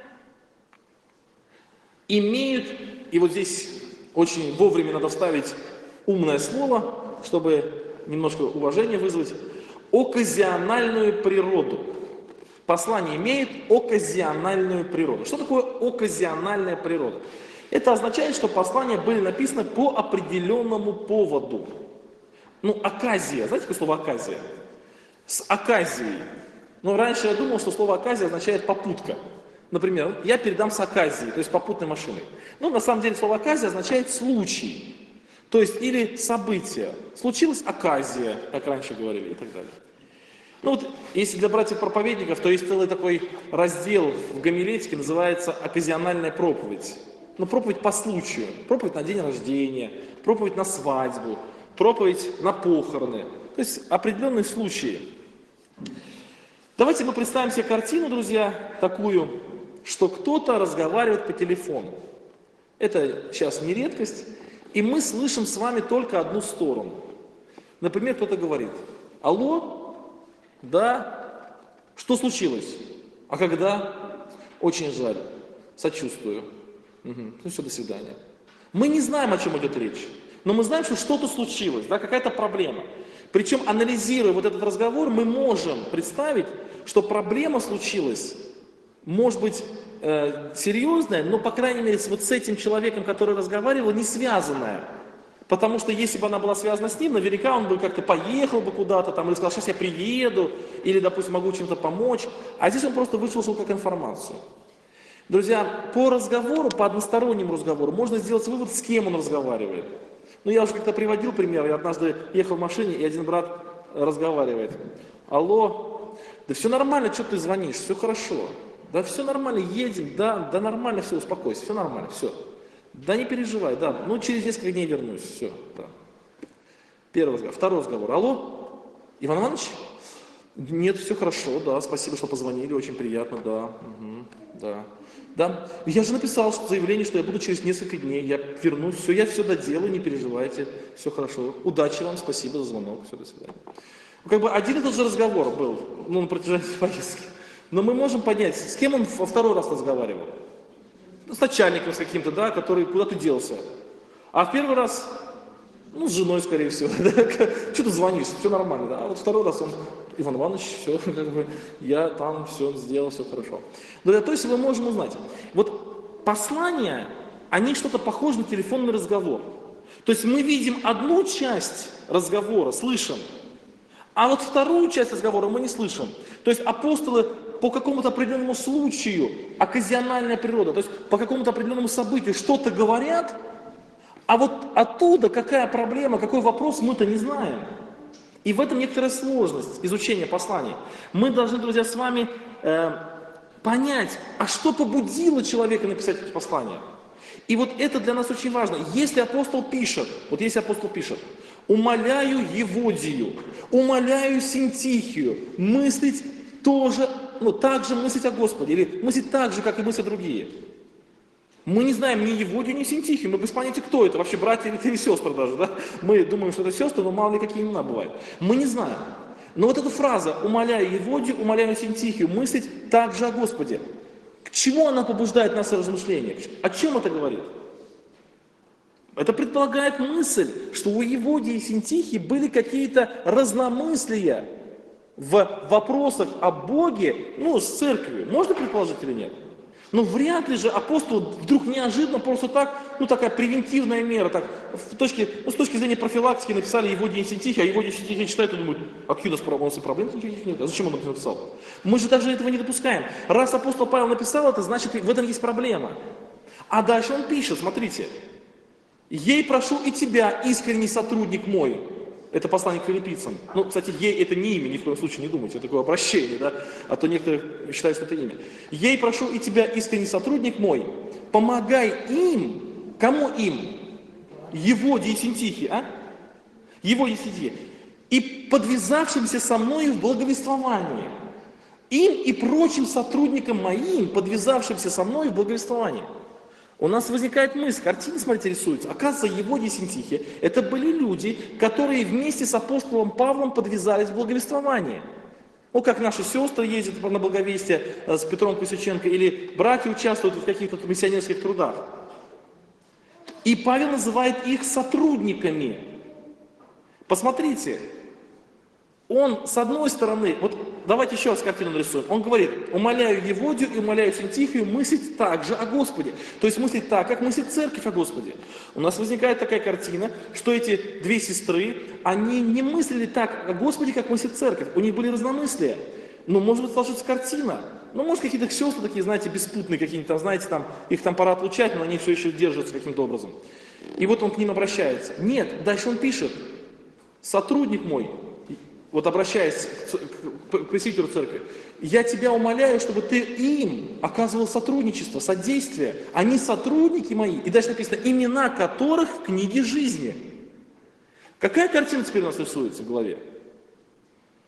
имеют, и вот здесь очень вовремя надо вставить умное слово, чтобы немножко уважения вызвать, оказиональную природу. Послание имеет оказиональную природу. Что такое оказиональная природа? Это означает, что послания были написаны по определенному поводу. Ну, оказия. Знаете, какое слово оказия? С оказией. Ну, раньше я думал, что слово оказия означает попутка. Например, я передам с оказией, то есть попутной машиной. Но на самом деле слово оказия означает случай. То есть или событие. Случилась оказия, как раньше говорили, и так далее. Ну вот, если для братьев-проповедников, то есть целый такой раздел в гомилетике, называется оказиональная проповедь. Ну, проповедь по случаю. Проповедь на день рождения, проповедь на свадьбу, проповедь на похороны. То есть определенные случаи. Давайте мы представим себе картину, друзья, такую, что кто-то разговаривает по телефону. Это сейчас не редкость, и мы слышим с вами только одну сторону. Например, кто-то говорит: алло, да, что случилось? А когда? Очень жаль, сочувствую. Угу. Ну все, до свидания. Мы не знаем, о чем идет речь, но мы знаем, что что-то случилось, да, какая-то проблема. Причем, анализируя вот этот разговор, мы можем представить, что проблема случилась, может быть, серьезная, но, по крайней мере, вот с этим человеком, который разговаривал, не связанная. Потому что если бы она была связана с ним, наверняка он бы как-то поехал бы куда-то, там, или сказал: сейчас я приеду, или, допустим, могу чем-то помочь. А здесь он просто выслушал как информацию. Друзья, по разговору, по одностороннему разговору, можно сделать вывод, с кем он разговаривает. Ну, я уже как-то приводил пример. Я однажды ехал в машине, и один брат разговаривает: алло, да все нормально, что ты звонишь, все хорошо. Да все нормально, едем, да нормально, все, успокойся, все нормально, все. Да не переживай, да, ну через несколько дней вернусь, все, да. Первый разговор. Второй разговор: алло, Иван Иванович? Нет, все хорошо, да, спасибо, что позвонили, очень приятно, да, да. Да, я же написал заявление, что я буду через несколько дней, я вернусь, все, я все доделаю, не переживайте, все хорошо. Удачи вам, спасибо за звонок, все, до свидания. Как бы один и тот же разговор был, ну, на протяжении поездки. Но мы можем понять, с кем он во второй раз разговаривал. Ну, с начальником с каким-то, да, который куда-то делся. А в первый раз, ну, с женой, скорее всего, да, что ты звонишь, все нормально, да. А вот второй раз он: Иван Иванович, все, как бы, я там все сделал, все хорошо. Друзья, то есть мы можем узнать. Вот послания, они что-то похожи на телефонный разговор. То есть мы видим одну часть разговора, слышим, а вот вторую часть разговора мы не слышим. То есть апостолы по какому-то определенному случаю, оказиональная природа, то есть по какому-то определенному событию что-то говорят, а вот оттуда какая проблема, какой вопрос, мы-то не знаем. И в этом некоторая сложность изучения посланий. Мы должны, друзья, с вами понять, а что побудило человека написать эти послания. И вот это для нас очень важно. Если апостол пишет, умоляю Еводию, умоляю Синтихию мыслить тоже, ну, так же мыслить о Господе, или мыслить так же, как и мыслят другие. Мы не знаем ни Еводию, ни Синтихию, мы без понятия, кто это, вообще братья или сестры даже, да? Мы думаем, что это сестры, но мало ли какие имена бывают. Мы не знаем. Но вот эта фраза «умоляю Еводию, умоляю Синтихию мыслить так же о Господе», к чему она побуждает нас в размышлениях? О чем это говорит? Это предполагает мысль, что у Еводии и Синтихии были какие-то разномыслия в вопросах о Боге, ну, с церковью. Можно предположить или нет? Но вряд ли же апостол вдруг неожиданно просто так, ну, такая превентивная мера, так, с точки зрения профилактики написали Еводия и Синтихия, а Еводия и Синтихия читают и думают: а какие у нас проблем никаких нет, а зачем он это написал? Мы же даже этого не допускаем. Раз апостол Павел написал это, значит, в этом есть проблема. А дальше он пишет, смотрите: «Ей прошу и тебя, искренний сотрудник мой». Это послание к филиппийцам. Ну, кстати, ей это не имя, ни в коем случае не думайте, это такое обращение, да? А то некоторые считают, что это имя. «Ей прошу и тебя, искренний сотрудник мой, помогай им». Кому им? Еводии и Синтихии, а? Еводии и Синтихии. «И подвязавшимся со мною в благовествовании». Им и прочим сотрудникам моим, подвязавшимся со мной в благовествовании. У нас возникает мысль, картина, смотрите, рисуется. Оказывается, Еводия и Синтихия – это были люди, которые вместе с апостолом Павлом подвязались в благовествовании. Ну, как наши сестры ездят на благовестие с Петром Косюченко, или братья участвуют в каких-то миссионерских трудах. И Павел называет их сотрудниками. Посмотрите, он, с одной стороны, вот давайте еще раз картину нарисуем. Он говорит: умоляю Еводию и умоляю Синтихию мыслить так же о Господе. То есть мыслить так, как мыслит церковь о Господе. У нас возникает такая картина, что эти две сестры, они не мыслили так о Господе, как мыслит церковь. У них были разномыслия. Ну, может быть, сложится картина. Ну, может, какие-то сестры такие, знаете, беспутные какие-нибудь там, знаете, там, их там пора отлучать, но они все еще держатся каким-то образом. И вот он к ним обращается. Нет, дальше он пишет: сотрудник мой, вот обращаясь к пресвитеру церкви, я тебя умоляю, чтобы ты им оказывал сотрудничество, содействие. Они сотрудники мои. И дальше написано: имена которых в книге жизни. Какая картина теперь у нас рисуется в голове?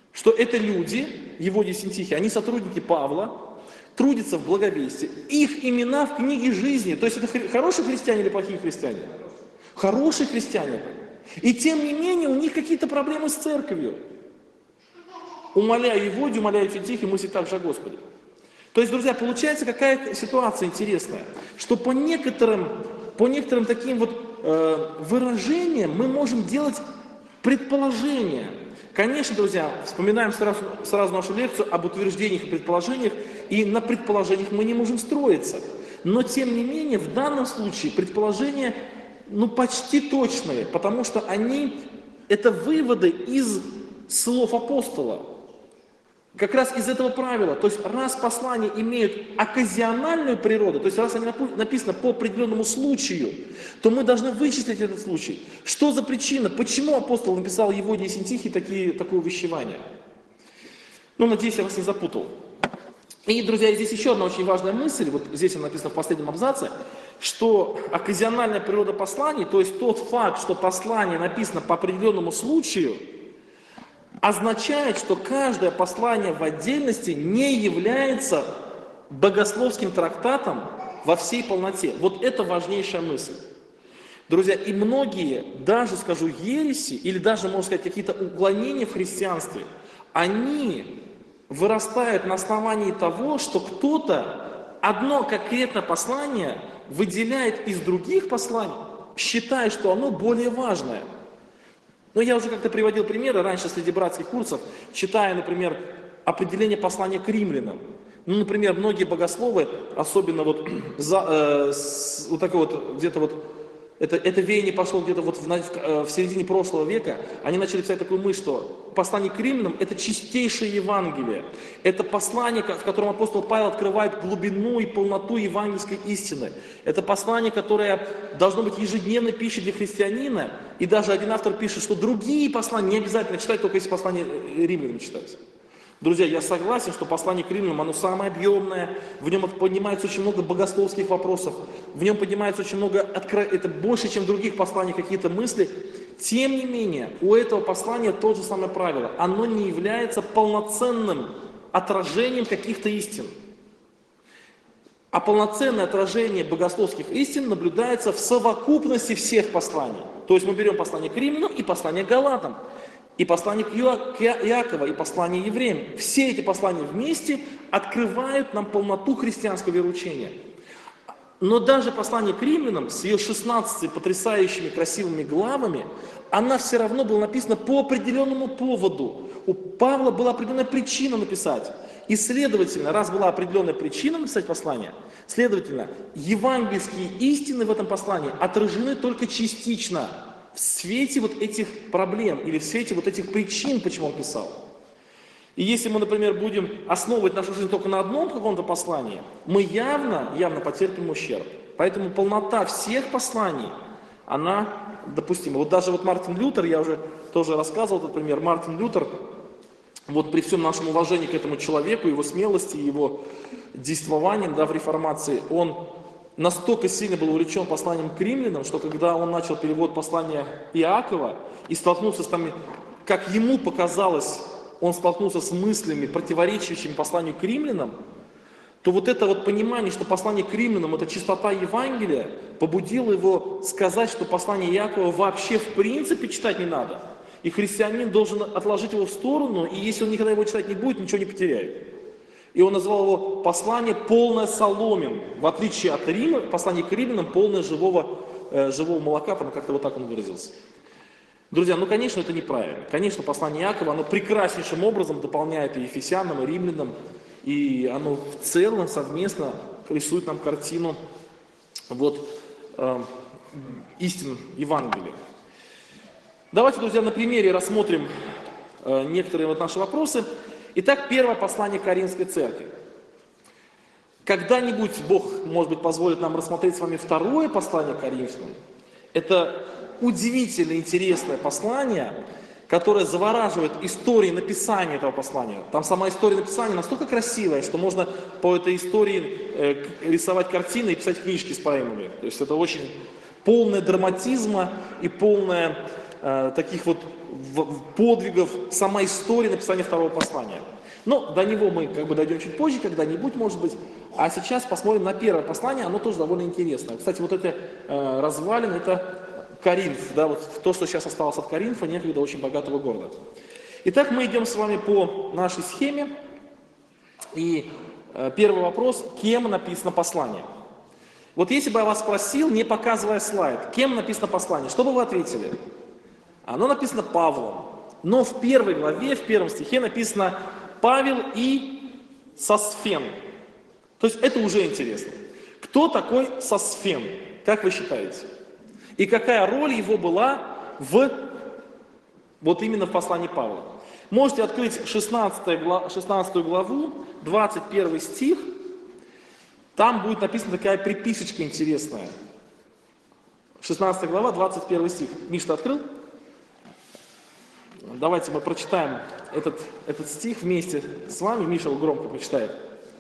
что это люди, Еводий и Синтихий, они сотрудники Павла, трудятся в благовестии. Их имена в книге жизни. То есть это хорошие христиане или плохие христиане? Хорошие христиане. И тем не менее у них какие-то проблемы с церковью. Умоляя Еводию, умоляя Синтихия, мыслить также о Господе. То есть, друзья, получается какая ситуация интересная, что по некоторым таким вот выражениям мы можем делать предположения. Конечно, друзья, вспоминаем сразу нашу лекцию об утверждениях и предположениях, и на предположениях мы не можем строиться. Но, тем не менее, в данном случае предположения, почти точные, потому что это выводы из слов апостола. Как раз из этого правила. То есть, раз послания имеют оказиональную природу, то есть, раз они написаны по определенному случаю, то мы должны вычислить этот случай. Что за причина? Почему апостол написал Еводии и Синтихии такое увещевание? Надеюсь, я вас не запутал. И, друзья, здесь еще одна очень важная мысль, вот здесь она написана в последнем абзаце, что оказиональная природа посланий, то есть тот факт, что послание написано по определенному случаю, означает, что каждое послание в отдельности не является богословским трактатом во всей полноте. Вот это важнейшая мысль. Друзья, и многие, даже скажу, ереси, или даже, можно сказать, какие-то уклонения в христианстве, они вырастают на основании того, что кто-то одно конкретное послание выделяет из других посланий, считая, что оно более важное. Я уже как-то приводил примеры раньше среди братских курсов, читая, например, определение послания к римлянам. Например, многие богословы, особенно это веяние пошло где-то в середине прошлого века, они начали писать такую мысль, что послание к римлянам – это чистейшее Евангелие. Это послание, в котором апостол Павел открывает глубину и полноту евангельской истины. Это послание, которое должно быть ежедневной пищей для христианина. И даже один автор пишет, что другие послания не обязательно читать, только если послание римлянам читать. Друзья, я согласен, что послание к римлянам, оно самое объемное, в нем поднимается очень много богословских вопросов, в нем поднимается очень много, это больше, чем в других посланиях какие-то мысли. Тем не менее, у этого послания то же самое правило, оно не является полноценным отражением каких-то истин. А полноценное отражение богословских истин наблюдается в совокупности всех посланий. То есть мы берем послание к римлянам и послание к галатам. И послание к Иакова, и послание евреям. Все эти послания вместе открывают нам полноту христианского вероучения. Но даже послание к римлянам с ее 16 потрясающими красивыми главами, она все равно была написана по определенному поводу. У Павла была определенная причина написать. И следовательно, раз была определенная причина написать послание, следовательно, евангельские истины в этом послании отражены только частично. В свете вот этих проблем или в свете вот этих причин, почему он писал. И если мы, например, будем основывать нашу жизнь только на одном каком-то послании, мы явно потерпим ущерб. Поэтому полнота всех посланий, она допустима. Даже Мартин Лютер, я уже тоже рассказывал этот пример, Мартин Лютер, при всем нашем уважении к этому человеку, его смелости, его действованием в реформации, он настолько сильно был увлечен посланием к римлянам, что когда он начал перевод послания Иакова и столкнулся с там, как ему показалось, он столкнулся с мыслями, противоречащими посланию к римлянам, то это понимание, что послание к римлянам – это чистота Евангелия, побудило его сказать, что послание Иакова вообще в принципе читать не надо. И христианин должен отложить его в сторону, и если он никогда его читать не будет, ничего не потеряет. И он назвал его послание полное соломин, в отличие от Рима, послание к римлянам полное живого молока, как-то так он выразился. Друзья, конечно, это неправильно. Конечно, послание Иакова, оно прекраснейшим образом дополняет и Ефесянам, и римлянам, и оно в целом совместно рисует нам картину истин Евангелия. Давайте, друзья, на примере рассмотрим некоторые наши вопросы. Итак, первое послание Коринфской церкви. Когда-нибудь Бог, может быть, позволит нам рассмотреть с вами второе послание Коринфянам. Это удивительно интересное послание, которое завораживает историей написания этого послания. Там сама история написания настолько красивая, что можно по этой истории рисовать картины и писать книжки с поэмами. То есть это очень полное драматизма и полное таких вот подвигов, сама история написания второго послания. Но до него мы как бы дойдем чуть позже, когда-нибудь, может быть. А сейчас посмотрим на первое послание, оно тоже довольно интересное. Кстати, вот это развалины, это Коринф, да, вот то, что сейчас осталось от Коринфа, некогда очень богатого города. Итак, мы идем с вами по нашей схеме. И первый вопрос, кем написано послание? Вот если бы я вас спросил, не показывая слайд, кем написано послание, что бы вы ответили? Оно написано Павлом. Но в первой главе, в первом стихе написано Павел и Сосфен. То есть это уже интересно. Кто такой Сосфен? Как вы считаете? И какая роль его была вот именно в послании Павла? Можете открыть 16 главу, 21 стих. Там будет написана такая приписочка интересная. 16 глава, 21 стих. Миш, ты открыл? Давайте мы прочитаем этот стих вместе с вами. Миша громко прочитает.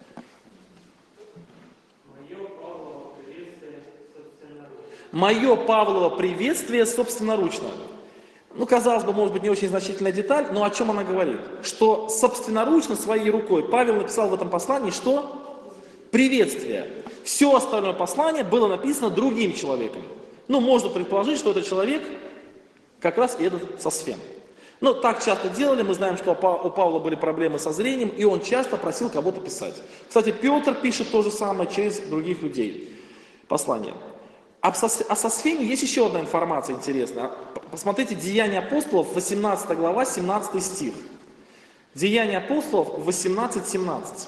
Мое Павлово приветствие собственноручно. Ну, казалось бы, может быть, не очень значительная деталь, но о чем она говорит? Что собственноручно, своей рукой, Павел написал в этом послании, что? Приветствие. Все остальное послание было написано другим человеком. Ну, можно предположить, что этот человек как раз и этот Сосфен. Но так часто делали, мы знаем, что у Павла были проблемы со зрением, и он часто просил кого-то писать. Кстати, Петр пишет то же самое через других людей. Послание. О Сосфене есть еще одна информация интересная. Посмотрите, Деяния апостолов, 18 глава, 17 стих. Деяния апостолов 18-17.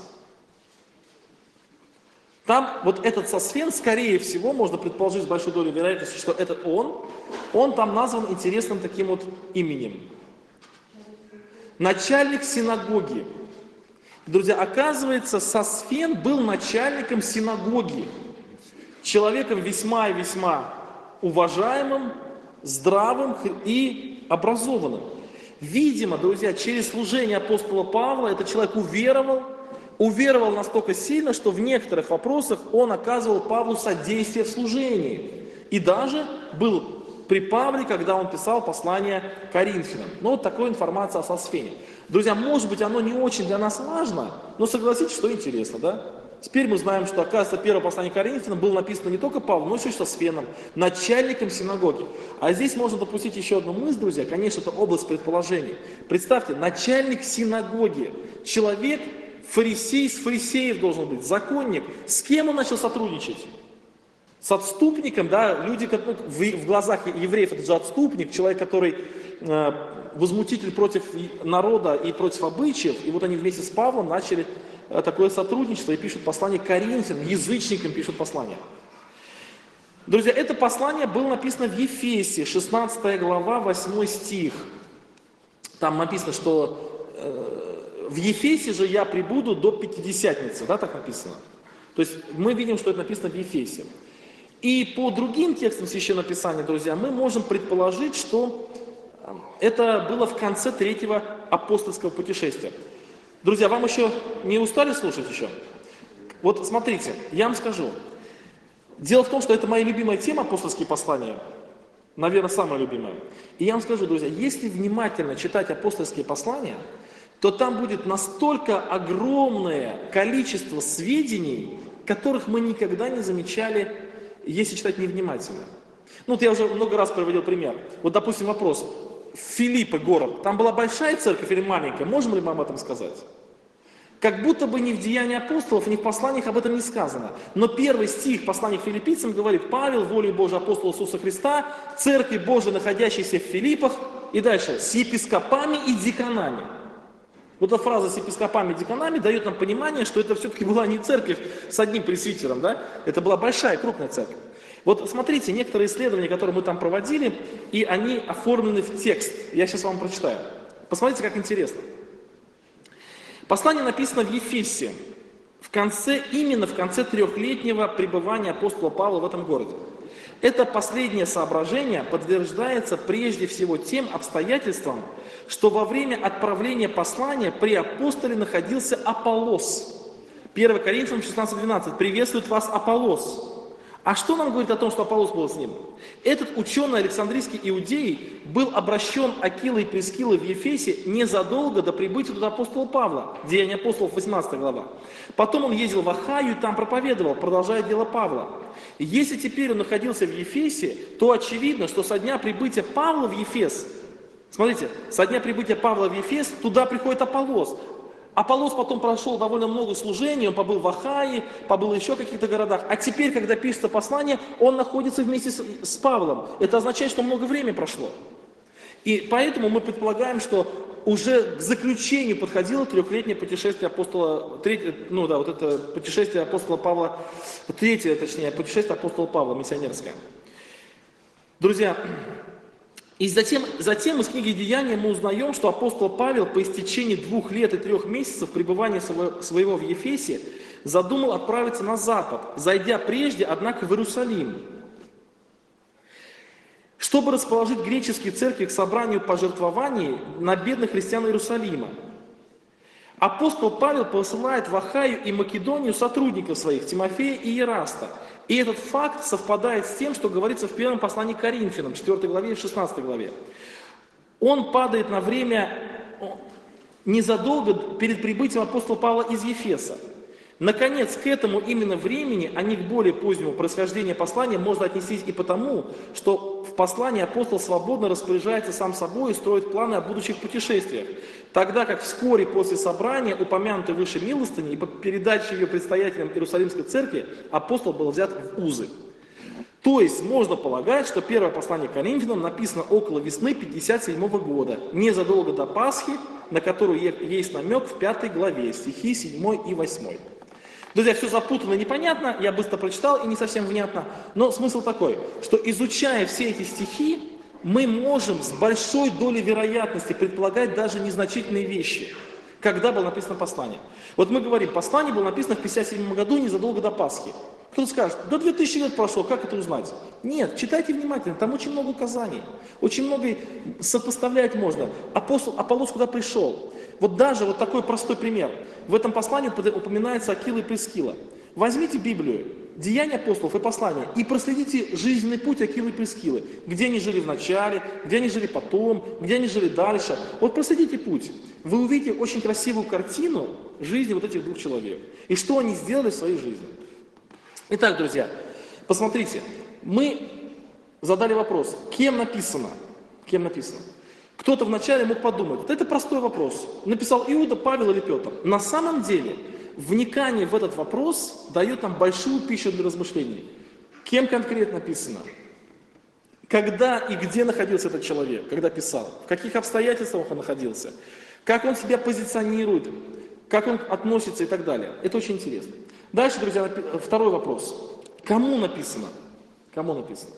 Там вот этот Сосфен, скорее всего, можно предположить с большой долей вероятности, что это он там назван интересным таким вот именем. Начальник синагоги. Друзья, оказывается, Сосфен был начальником синагоги. Человеком весьма и весьма уважаемым, здравым и образованным. Видимо, друзья, через служение апостола Павла этот человек уверовал настолько сильно, что в некоторых вопросах он оказывал Павлу содействие в служении. И даже был при Павле, когда он писал послание Коринфянам. Ну, вот такая информация о Сосфене. Друзья, может быть, оно не очень для нас важно, но согласитесь, что интересно, да? Теперь мы знаем, что, оказывается, первое послание Коринфянам было написано не только Павлом, но еще и Сосфеном, начальником синагоги. А здесь можно допустить еще одну мысль, друзья, конечно, это область предположений. Представьте, начальник синагоги, человек, фарисей из фарисеев должен быть, законник. С кем он начал сотрудничать? С отступником, да, люди, в глазах евреев это же отступник, человек, который возмутитель против народа и против обычаев, и вот они вместе с Павлом начали такое сотрудничество и пишут послание Коринфянам, язычникам пишут послание. Друзья, это послание было написано в Ефесе, 16 глава, 8 стих. Там написано, что в Ефесе же я прибуду до Пятидесятницы, да, так написано. То есть мы видим, что это написано в Ефесе. И по другим текстам Священного Писания, друзья, мы можем предположить, что это было в конце 3-го апостольского путешествия. Друзья, вам еще не устали слушать еще? Вот смотрите, я вам скажу. Дело в том, что это моя любимая тема, апостольские послания. Наверное, самая любимая. И я вам скажу, друзья, если внимательно читать апостольские послания, то там будет настолько огромное количество сведений, которых мы никогда не замечали, если читать невнимательно. Ну вот я уже много раз приводил пример. Вот, допустим, вопрос. Филиппы город, там была большая церковь или маленькая? Можем ли мы об этом сказать? Как будто бы ни в Деянии апостолов, ни в посланиях об этом не сказано. Но первый стих послания к филиппийцам говорит: Павел, волей Божией апостол Иисуса Христа, церкви Божией, находящейся в Филиппах, и дальше, с епископами и деканами. Вот эта фраза с епископами и деканами дает нам понимание, что это все-таки была не церковь с одним пресвитером, да? Это была большая, крупная церковь. Вот смотрите, некоторые исследования, которые мы там проводили, и они оформлены в текст. Я сейчас вам прочитаю. Посмотрите, как интересно. Послание написано в Ефесе, именно в конце 3-летнего пребывания апостола Павла в этом городе. Это последнее соображение подтверждается прежде всего тем обстоятельством, что во время отправления послания при апостоле находился Аполлос. 1 Коринфянам 16:12. «Приветствует вас Аполлос». А что нам говорит о том, что Аполлос был с ним? Этот ученый Александрийский иудей был обращен Акилой и Прискилой в Ефесе незадолго до прибытия туда апостола Павла, Деяния апостолов, 18 глава. Потом он ездил в Ахаю и там проповедовал, продолжая дело Павла. И если теперь он находился в Ефесе, то очевидно, что со дня прибытия Павла в Ефес, смотрите, со дня прибытия Павла в Ефес, туда приходит Аполлос. Аполлос потом прошел довольно много служений, он побыл в Ахае, побыл еще в каких-то городах. А теперь, когда пишется послание, он находится вместе с Павлом. Это означает, что много времени прошло. И поэтому мы предполагаем, что уже к заключению подходило трехлетнее путешествие апостола, путешествие апостола Павла, путешествие апостола Павла, миссионерское. Друзья, и затем из книги Деяния мы узнаем, что апостол Павел по истечении 2 лет и 3 месяцев пребывания своего в Ефесе задумал отправиться на запад, зайдя прежде, однако, в Иерусалим, чтобы расположить греческие церкви к собранию пожертвований на бедных христиан Иерусалима. Апостол Павел посылает в Ахаю и Македонию сотрудников своих, Тимофея и Ераста. И этот факт совпадает с тем, что говорится в первом послании к Коринфянам, 4 главе и 16 главе. Он падает на время незадолго перед прибытием апостола Павла из Ефеса. Наконец, к этому именно времени, а не к более позднему происхождению послания, можно отнестись и потому, что в послании апостол свободно распоряжается сам собой и строит планы о будущих путешествиях, тогда как вскоре после собрания, упомянутой выше милостыни и по передаче ее предстоятелям Иерусалимской церкви, апостол был взят в узы. То есть можно полагать, что первое послание к Коринфянам написано около весны 57 года, незадолго до Пасхи, на которую есть намек в 5 главе, стихи 7 и 8. Друзья, все запутанно, непонятно, я быстро прочитал и не совсем внятно, но смысл такой, что изучая все эти стихи, мы можем с большой долей вероятности предполагать даже незначительные вещи, когда было написано послание. Вот мы говорим, послание было написано в 57 году, незадолго до Пасхи. Кто-то скажет, да 2000 лет прошло, как это узнать? Нет, читайте внимательно, там очень много указаний, очень много сопоставлять можно. Аполлос куда пришел? Вот даже вот такой простой пример. В этом послании упоминается Акила и Прискила. Возьмите Библию, Деяния апостолов и послания, и проследите жизненный путь Акилы и Прискилы. Где они жили в начале, где они жили потом, где они жили дальше. Вот проследите путь. Вы увидите очень красивую картину жизни вот этих 2 человек. И что они сделали в своей жизни. Итак, друзья, посмотрите, мы задали вопрос, кем написано? Кем написано? Кто-то вначале мог подумать, вот это простой вопрос. Написал Иуда, Павел или Петр. На самом деле, вникание в этот вопрос дает нам большую пищу для размышлений. Кем конкретно написано? Когда и где находился этот человек, когда писал? В каких обстоятельствах он находился? Как он себя позиционирует? Как он относится и так далее. Это очень интересно. Дальше, друзья, второй вопрос. Кому написано? Кому написано?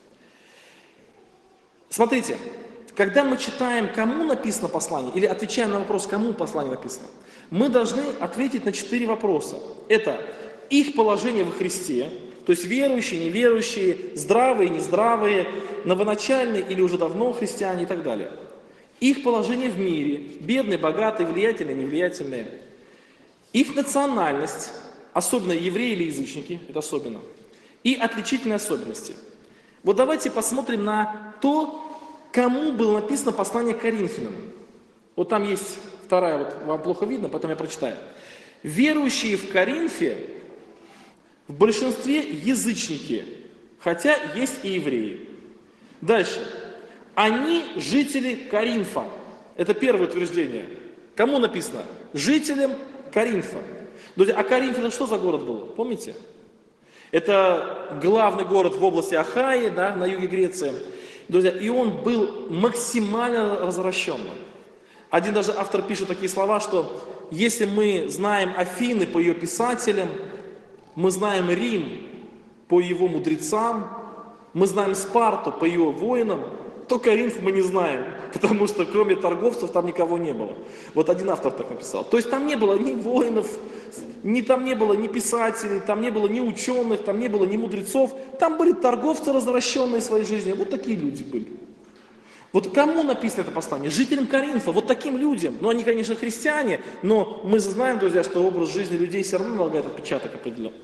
Смотрите, когда мы читаем, кому написано послание, или отвечаем на вопрос, кому послание написано, мы должны ответить на 4 вопроса. Это их положение во Христе, то есть верующие, неверующие, здравые, нездравые, новоначальные или уже давно христиане и так далее. Их положение в мире, бедные, богатые, влиятельные, невлиятельные. Их национальность, особенно евреи или язычники, это особенно. И отличительные особенности. Вот давайте посмотрим на то, кому было написано послание к Коринфянам. Вот там есть вторая, вот вам плохо видно, потом я прочитаю. Верующие в Коринфе в большинстве язычники, хотя есть и евреи. Дальше. Они жители Коринфа. Это первое утверждение. Кому написано? Жителям Коринфа. Друзья, а Коринф это что за город был? Помните? Это главный город в области Ахаи, да, на юге Греции. Друзья, и он был максимально развращенным. Один даже автор пишет такие слова, что если мы знаем Афины по ее писателям, мы знаем Рим по его мудрецам, мы знаем Спарту по ее воинам, то Коринф мы не знаем, потому что кроме торговцев там никого не было. Вот один автор так написал. То есть там не было ни воинов, там не было ни писателей, там не было ни ученых, там не было ни мудрецов. Там были торговцы, развращенные своей жизнью. Вот такие люди были. Вот кому написано это послание? Жителям Коринфа, вот таким людям. Ну, они, конечно, христиане, но мы знаем, друзья, что образ жизни людей все равно налагает отпечаток определенный.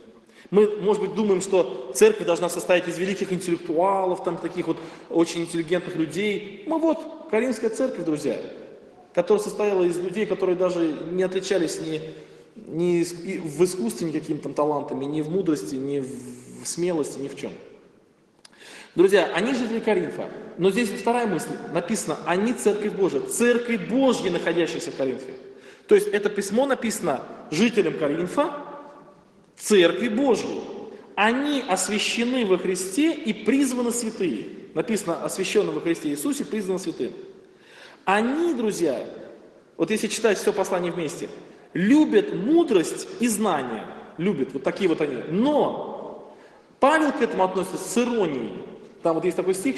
Мы, может быть, думаем, что церковь должна состоять из великих интеллектуалов, там таких вот очень интеллигентных людей. Мы вот, Коринфская церковь, друзья, которая состояла из людей, которые даже не отличались ни в искусстве никакими там талантами, ни в мудрости, ни в смелости, ни в чем. Друзья, они жители Коринфа. Но здесь вторая мысль. Написано, они церковь Божья. Церковь Божья, находящаяся в Коринфе. То есть это письмо написано жителям Коринфа, церкви Божьей. Они освящены во Христе и призваны святые. Написано, освященные во Христе Иисусе, призваны святым. Они, друзья, вот если читать все послание вместе, любят мудрость и знания. Любят, вот такие вот они. Но Павел к этому относится с иронией. Там вот есть такой стих,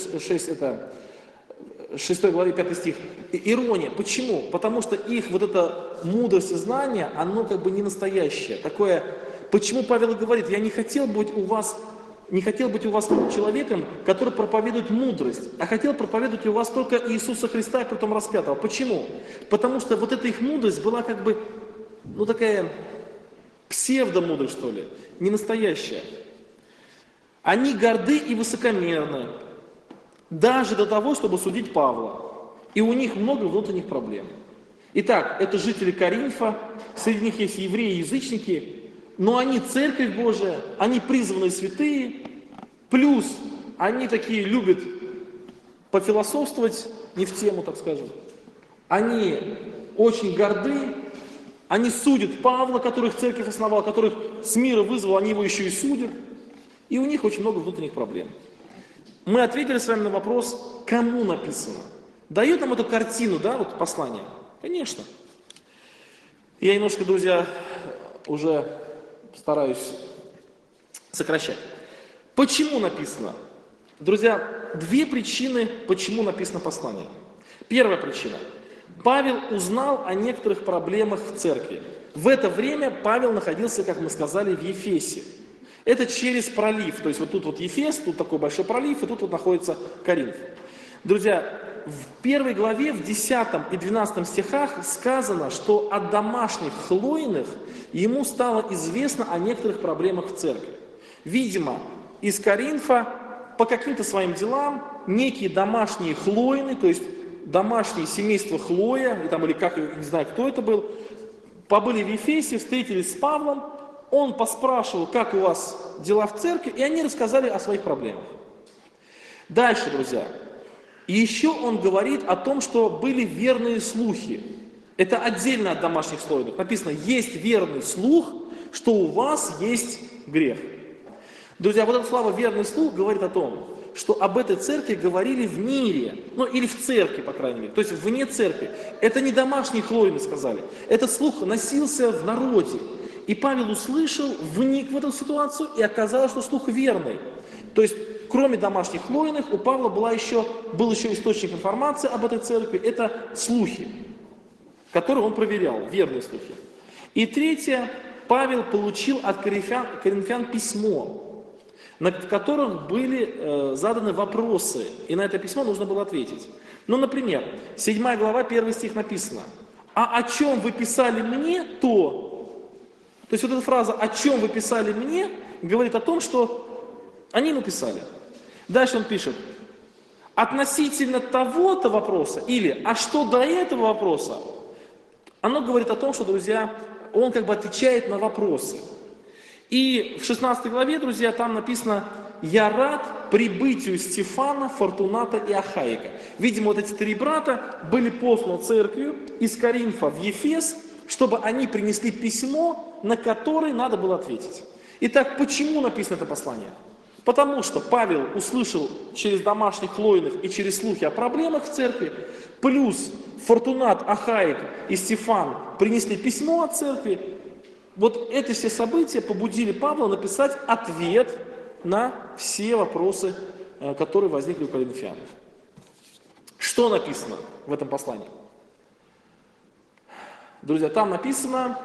6 главе 5 стих. Ирония. Почему? Потому что их вот эта мудрость и знание, оно как бы не настоящее. Такое, почему Павел и говорит, я не хотел быть у вас человеком, который проповедует мудрость, а хотел проповедовать у вас только Иисуса Христа и потом распятого. Почему? Потому что вот эта их мудрость была как бы, ну такая псевдомудрость, что ли, не настоящая. Они горды и высокомерны, даже до того, чтобы судить Павла. И у них много внутренних проблем. Итак, это жители Коринфа, среди них есть евреи и язычники, но они церковь Божия, они призванные святые, плюс они такие любят пофилософствовать, не в тему, так скажем. Они очень горды, они судят Павла, которых церковь основала, которых с мира вызвал, они его еще и судят. И у них очень много внутренних проблем. Мы ответили с вами на вопрос, кому написано. Дает нам эту картину, да, вот послание? Конечно. Я немножко, друзья, уже стараюсь сокращать. Почему написано? Друзья, две причины, почему написано послание. Первая причина. Павел узнал о некоторых проблемах в церкви. В это время Павел находился, как мы сказали, в Ефесе. Это через пролив, то есть вот тут вот Ефес, тут такой большой пролив, и тут вот находится Коринф. Друзья, в первой главе, в 10 и 12 стихах сказано, что от домашних хлойных ему стало известно о некоторых проблемах в церкви. Видимо, из Коринфа по каким-то своим делам некие домашние хлойны, то есть домашние семейства Хлоя, или как, не знаю, кто это был, побыли в Ефесе, встретились с Павлом, он поспрашивал, как у вас дела в церкви, и они рассказали о своих проблемах. Дальше, друзья. Еще он говорит о том, что были верные слухи. Это отдельно от домашних слоев. Написано, есть верный слух, что у вас есть грех. Друзья, вот эта слава «верный слух» говорит о том, что об этой церкви говорили в мире, ну или в церкви, по крайней мере, то есть вне церкви. Это не домашние хлоины сказали. Этот слух носился в народе. И Павел услышал, вник в эту ситуацию, и оказалось, что слух верный. То есть, кроме домашних хлоиных, у Павла был еще источник информации об этой церкви, это слухи, которые он проверял, верные слухи. И третье, Павел получил от коринфян письмо, в котором были заданы вопросы, и на это письмо нужно было ответить. Ну, например, 7 глава, 1 стих написано, «А о чем вы писали мне, то...» То есть вот эта фраза «о чем вы писали мне» говорит о том, что они ему писали. Дальше он пишет «относительно того-то вопроса» или «а что до этого вопроса?» Оно говорит о том, что, друзья, он как бы отвечает на вопросы. И в 16 главе, друзья, там написано «я рад прибытию Стефана, Фортуната и Ахаика». Видимо, вот эти три брата были посланы церковью из Коринфа в Ефес, чтобы они принесли письмо, на которое надо было ответить. Итак, почему написано это послание? Потому что Павел услышал через домашних хлоиных и через слухи о проблемах в церкви, плюс Фортунат, Ахаик и Стефан принесли письмо от церкви. Вот эти все события побудили Павла написать ответ на все вопросы, которые возникли у коринфян. Что написано в этом послании? Друзья, там написано,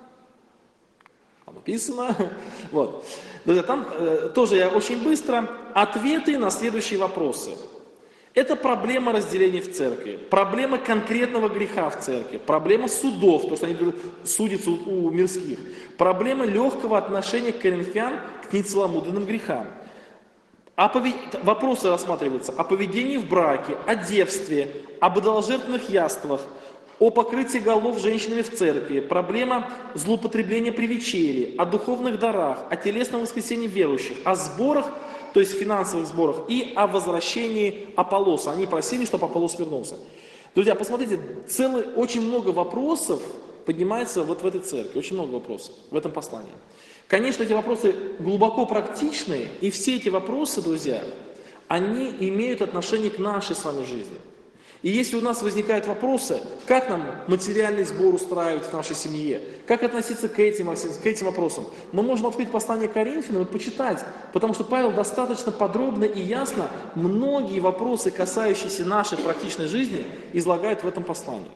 вот. Друзья, там тоже я очень быстро, ответы на следующие вопросы. Это проблема разделения в церкви, проблема конкретного греха в церкви, проблема судов, то, что они судятся у мирских, проблема легкого отношения к коринфян к нецеломудренным грехам. Вопросы рассматриваются о поведении в браке, о девстве, об идоложертвенных яствах, о покрытии голов женщинами в церкви, проблема злоупотребления при вечере, о духовных дарах, о телесном воскресении верующих, о сборах, то есть финансовых сборах, и о возвращении Аполлоса. Они просили, чтобы Аполлос вернулся. Друзья, посмотрите, очень много вопросов поднимается вот в этой церкви, очень много вопросов в этом послании. Конечно, эти вопросы глубоко практичные, и все эти вопросы, друзья, они имеют отношение к нашей с вами жизни. И если у нас возникают вопросы, как нам материальный сбор устраивать в нашей семье, как относиться к этим вопросам, мы можем открыть послание Коринфянам и почитать, потому что Павел достаточно подробно и ясно многие вопросы, касающиеся нашей практичной жизни, излагает в этом послании.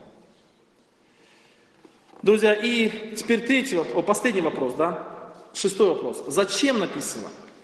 Друзья, и теперь последний вопрос, да? 6 вопрос. Зачем написано?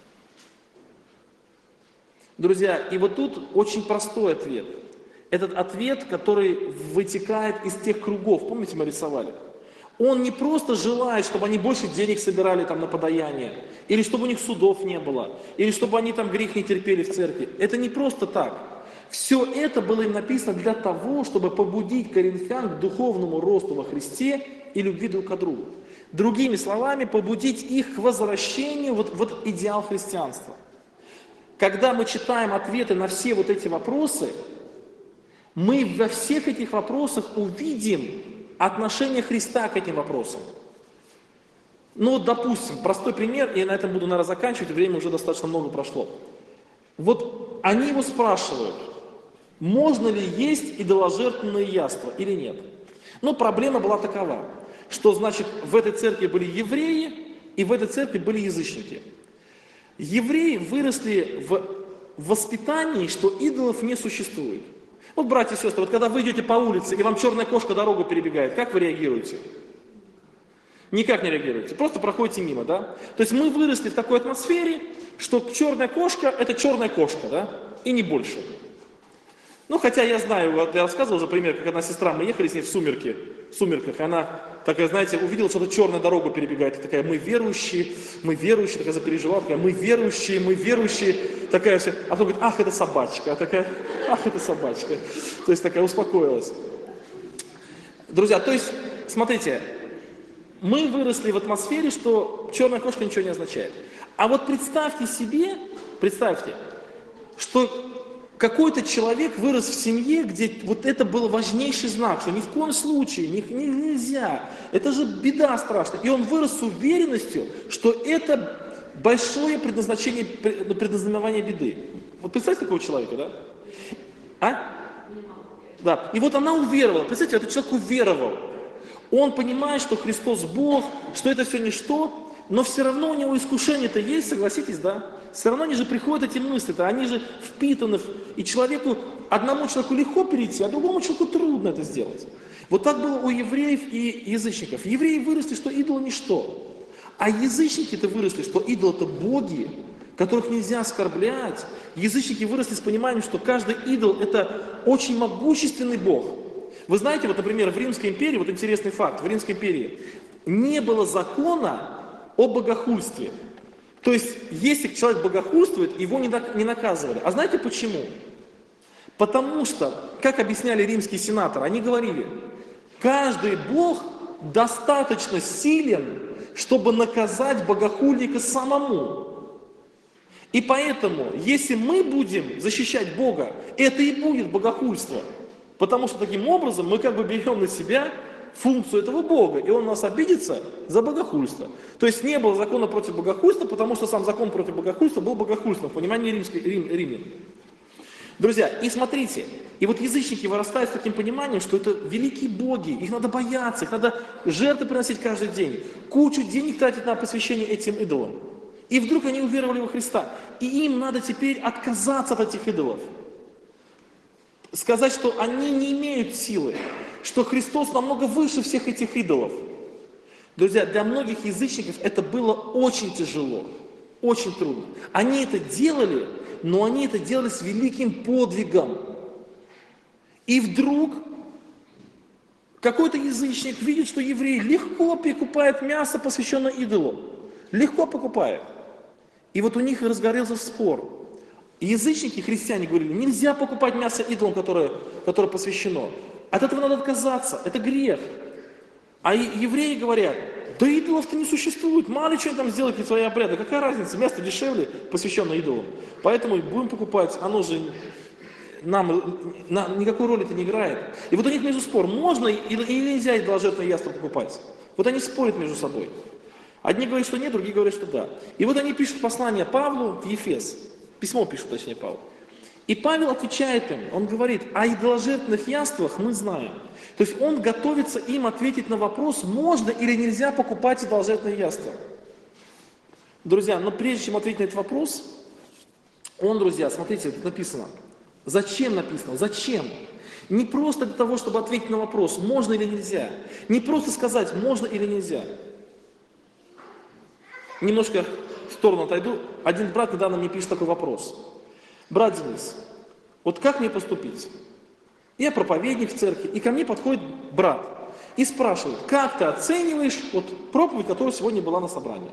Друзья, и вот тут очень простой ответ. Этот ответ, который вытекает из тех кругов, помните, мы рисовали? Он не просто желает, чтобы они больше денег собирали там на подаяние, или чтобы у них судов не было, или чтобы они там грех не терпели в церкви. Это не просто так. Все это было им написано для того, чтобы побудить коринфян к духовному росту во Христе и любви друг к другу. Другими словами, побудить их к возвращению в идеал христианства. Когда мы читаем ответы на все вот эти вопросы, мы во всех этих вопросах увидим отношение Христа к этим вопросам. Ну вот, допустим, простой пример, и я на этом буду, наверное, заканчивать, время уже достаточно много прошло. Вот они его спрашивают, можно ли есть идоложертвенные яства или нет. Но проблема была такова, что, значит, в этой церкви были евреи, и в этой церкви были язычники. Евреи выросли в воспитании, что идолов не существует. Вот, братья и сестры, вот когда вы идете по улице, и вам черная кошка дорогу перебегает, как вы реагируете? Никак не реагируете, просто проходите мимо, да? То есть мы выросли в такой атмосфере, что черная кошка – это черная кошка, да? И не больше. Ну, хотя я знаю, вот я рассказывал уже пример, как одна сестра, мы ехали с ней в сумерках, и она такая, знаете, увидела, что-то черная дорогу перебегает, и такая, мы верующие, такая запереживала, такая, мы верующие, такая вся, а потом говорит, ах, это собачка, а такая, ах, это собачка, то есть такая успокоилась. Друзья, то есть, смотрите, мы выросли в атмосфере, что черная кошка ничего не означает. А вот представьте, что какой-то человек вырос в семье, где вот это был важнейший знак, что ни в коем случае, нельзя, это же беда страшная. И он вырос с уверенностью, что это большое предназнаменование беды. Вот представьте такого человека, да? А? Да. И вот она уверовала, представьте, этот человек уверовал. Он понимает, что Христос Бог, что это все ничто, но все равно у него искушение-то есть, согласитесь, да? Все равно они же приходят эти мысли-то, они же впитаны, и одному человеку легко перейти, а другому человеку трудно это сделать. Вот так было у евреев и язычников. Евреи выросли, что идол ничто, а язычники-то выросли, что идол это боги, которых нельзя оскорблять. Язычники выросли с пониманием, что каждый идол это очень могущественный бог. Вы знаете, вот, например, в Римской империи, вот интересный факт, в Римской империи не было закона о богохульстве. То есть, если человек богохульствует, его не наказывали. А знаете почему? Потому что, как объясняли римские сенаторы, они говорили, каждый бог достаточно силен, чтобы наказать богохульника самому. И поэтому, если мы будем защищать Бога, это и будет богохульство. Потому что таким образом мы как бы берем на себя функцию этого Бога, и он нас обидится за богохульство. То есть не было закона против богохульства, потому что сам закон против богохульства был богохульством в понимании римлян. Друзья, и смотрите, и вот язычники вырастают с таким пониманием, что это великие боги, их надо бояться, их надо жертвы приносить каждый день, кучу денег тратить на посвящение этим идолам. И вдруг они уверовали во Христа, и им надо теперь отказаться от этих идолов. Сказать, что они не имеют силы, что Христос намного выше всех этих идолов. Друзья, для многих язычников это было очень тяжело, очень трудно. Они это делали, но они это делали с великим подвигом. И вдруг какой-то язычник видит, что еврей легко покупает мясо, посвященное идолу. Легко покупает. И вот у них разгорелся спор. И язычники, христиане говорили, нельзя покупать мясо идолам, которое посвящено. От этого надо отказаться, это грех. А евреи говорят, да идолов-то не существует, мало ли что там сделать свои обряды, какая разница, мясо дешевле, посвященное идолам. Поэтому будем покупать, оно же нам никакой роли это не играет. И вот у них между спор, можно или нельзя идоложертвенное яство покупать. Вот они спорят между собой. Одни говорят, что нет, другие говорят, что да. И вот они пишут послание Павлу в Ефес. Письмо пишут, точнее, Павел. И Павел отвечает им, он говорит, о идоложертвенных яствах мы знаем. То есть он готовится им ответить на вопрос, можно или нельзя покупать идоложертвенные яства. Друзья, но прежде чем ответить на этот вопрос, друзья, смотрите, тут написано. Зачем написано? Зачем? Не просто для того, чтобы ответить на вопрос, можно или нельзя. Не просто сказать, можно или нельзя. Немножко в сторону отойду. Один брат недавно мне пишет такой вопрос. Брат Денис, вот как мне поступить? Я проповедник в церкви, и ко мне подходит брат и спрашивает, как ты оцениваешь проповедь, которая сегодня была на собрании?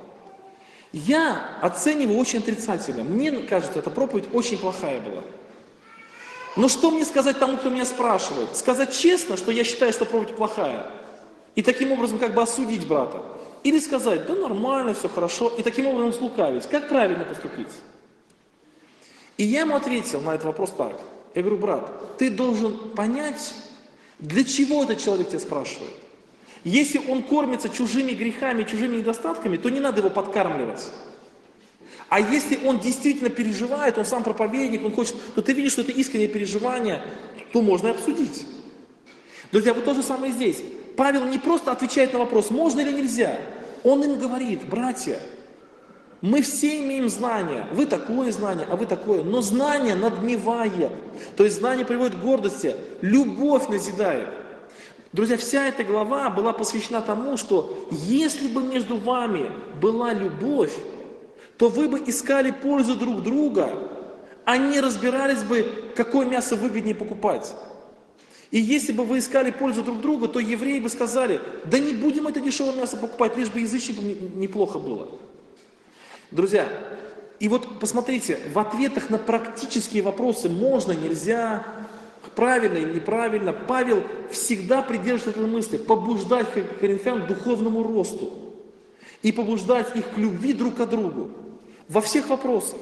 Я оцениваю очень отрицательно. Мне кажется, эта проповедь очень плохая была. Но что мне сказать тому, кто меня спрашивает? Сказать честно, что я считаю, что проповедь плохая, и таким образом как бы осудить брата? Или сказать, да нормально, все хорошо, и таким образом слукавить? Как правильно поступить? И я ему ответил на этот вопрос так. Я говорю, брат, ты должен понять, для чего этот человек тебя спрашивает. Если он кормится чужими грехами, чужими недостатками, то не надо его подкармливать. А если он действительно переживает, он сам проповедник, он хочет, то ты видишь, что это искреннее переживание, то можно и обсудить. Друзья, вот то же самое здесь. Павел не просто отвечает на вопрос, можно или нельзя. Он им говорит, братья, мы все имеем знания, вы такое знание, а вы такое, но знание надмевает. То есть знание приводит к гордости, любовь назидает. Друзья, вся эта глава была посвящена тому, что если бы между вами была любовь, то вы бы искали пользу друг друга, а не разбирались бы, какое мясо выгоднее покупать. И если бы вы искали пользу друг друга, то евреи бы сказали, да не будем это дешевое мясо покупать, лишь бы язычникам неплохо было. Друзья, и вот посмотрите, в ответах на практические вопросы можно, нельзя, правильно или неправильно, Павел всегда придерживается этой мысли, побуждать коринфян к духовному росту и побуждать их к любви друг к другу во всех вопросах.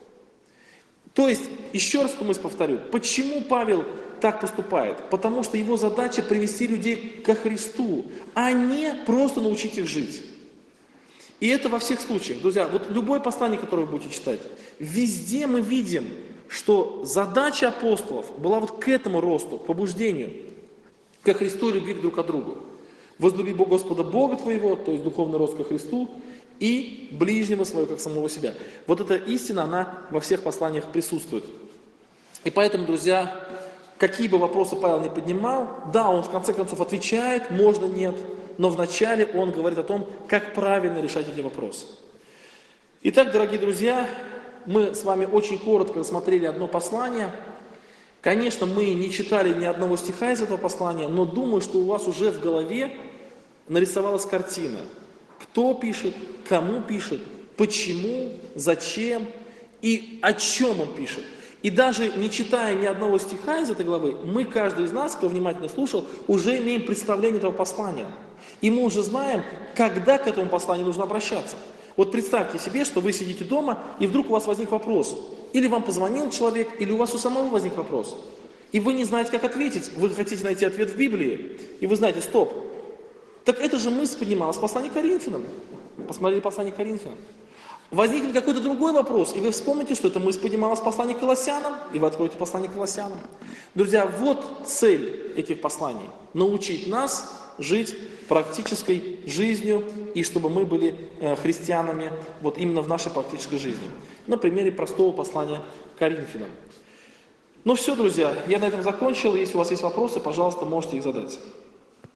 То есть, еще раз повторю, почему Павел так поступает? Потому что его задача привести людей ко Христу, а не просто научить их жить. И это во всех случаях. Друзья, вот любое послание, которое вы будете читать, везде мы видим, что задача апостолов была вот к этому росту, к побуждению, ко Христу и любви друг к другу. Возлюби Господа Бога твоего, то есть духовный рост ко Христу, и ближнего своего, как самого себя. Вот эта истина, она во всех посланиях присутствует. И поэтому, друзья, какие бы вопросы Павел не поднимал, да, он в конце концов отвечает, можно, нет, но вначале он говорит о том, как правильно решать эти вопросы. Итак, дорогие друзья, мы с вами очень коротко рассмотрели одно послание. Конечно, мы не читали ни одного стиха из этого послания, но думаю, что у вас уже в голове нарисовалась картина. Кто пишет, кому пишет, почему, зачем и о чем он пишет. И даже не читая ни одного стиха из этой главы, мы, каждый из нас, кто внимательно слушал, уже имеем представление этого послания. И мы уже знаем, когда к этому посланию нужно обращаться. Вот представьте себе, что вы сидите дома, и вдруг у вас возник вопрос. Или вам позвонил человек, или у вас у самого возник вопрос. И вы не знаете, как ответить. Вы хотите найти ответ в Библии, и вы знаете, стоп. Так это же мысль поднималась в послании к Коринфянам. Посмотрели послание к Коринфянам. Возникнет какой-то другой вопрос, и вы вспомните, что эта мысль поднималась в послании к Колоссянам, и вы откроете послание к Колоссянам. Друзья, вот цель этих посланий. Научить нас жить практической жизнью, и чтобы мы были христианами вот именно в нашей практической жизни. На примере простого послания к Коринфянам. Ну все, друзья, я на этом закончил. Если у вас есть вопросы, пожалуйста, можете их задать.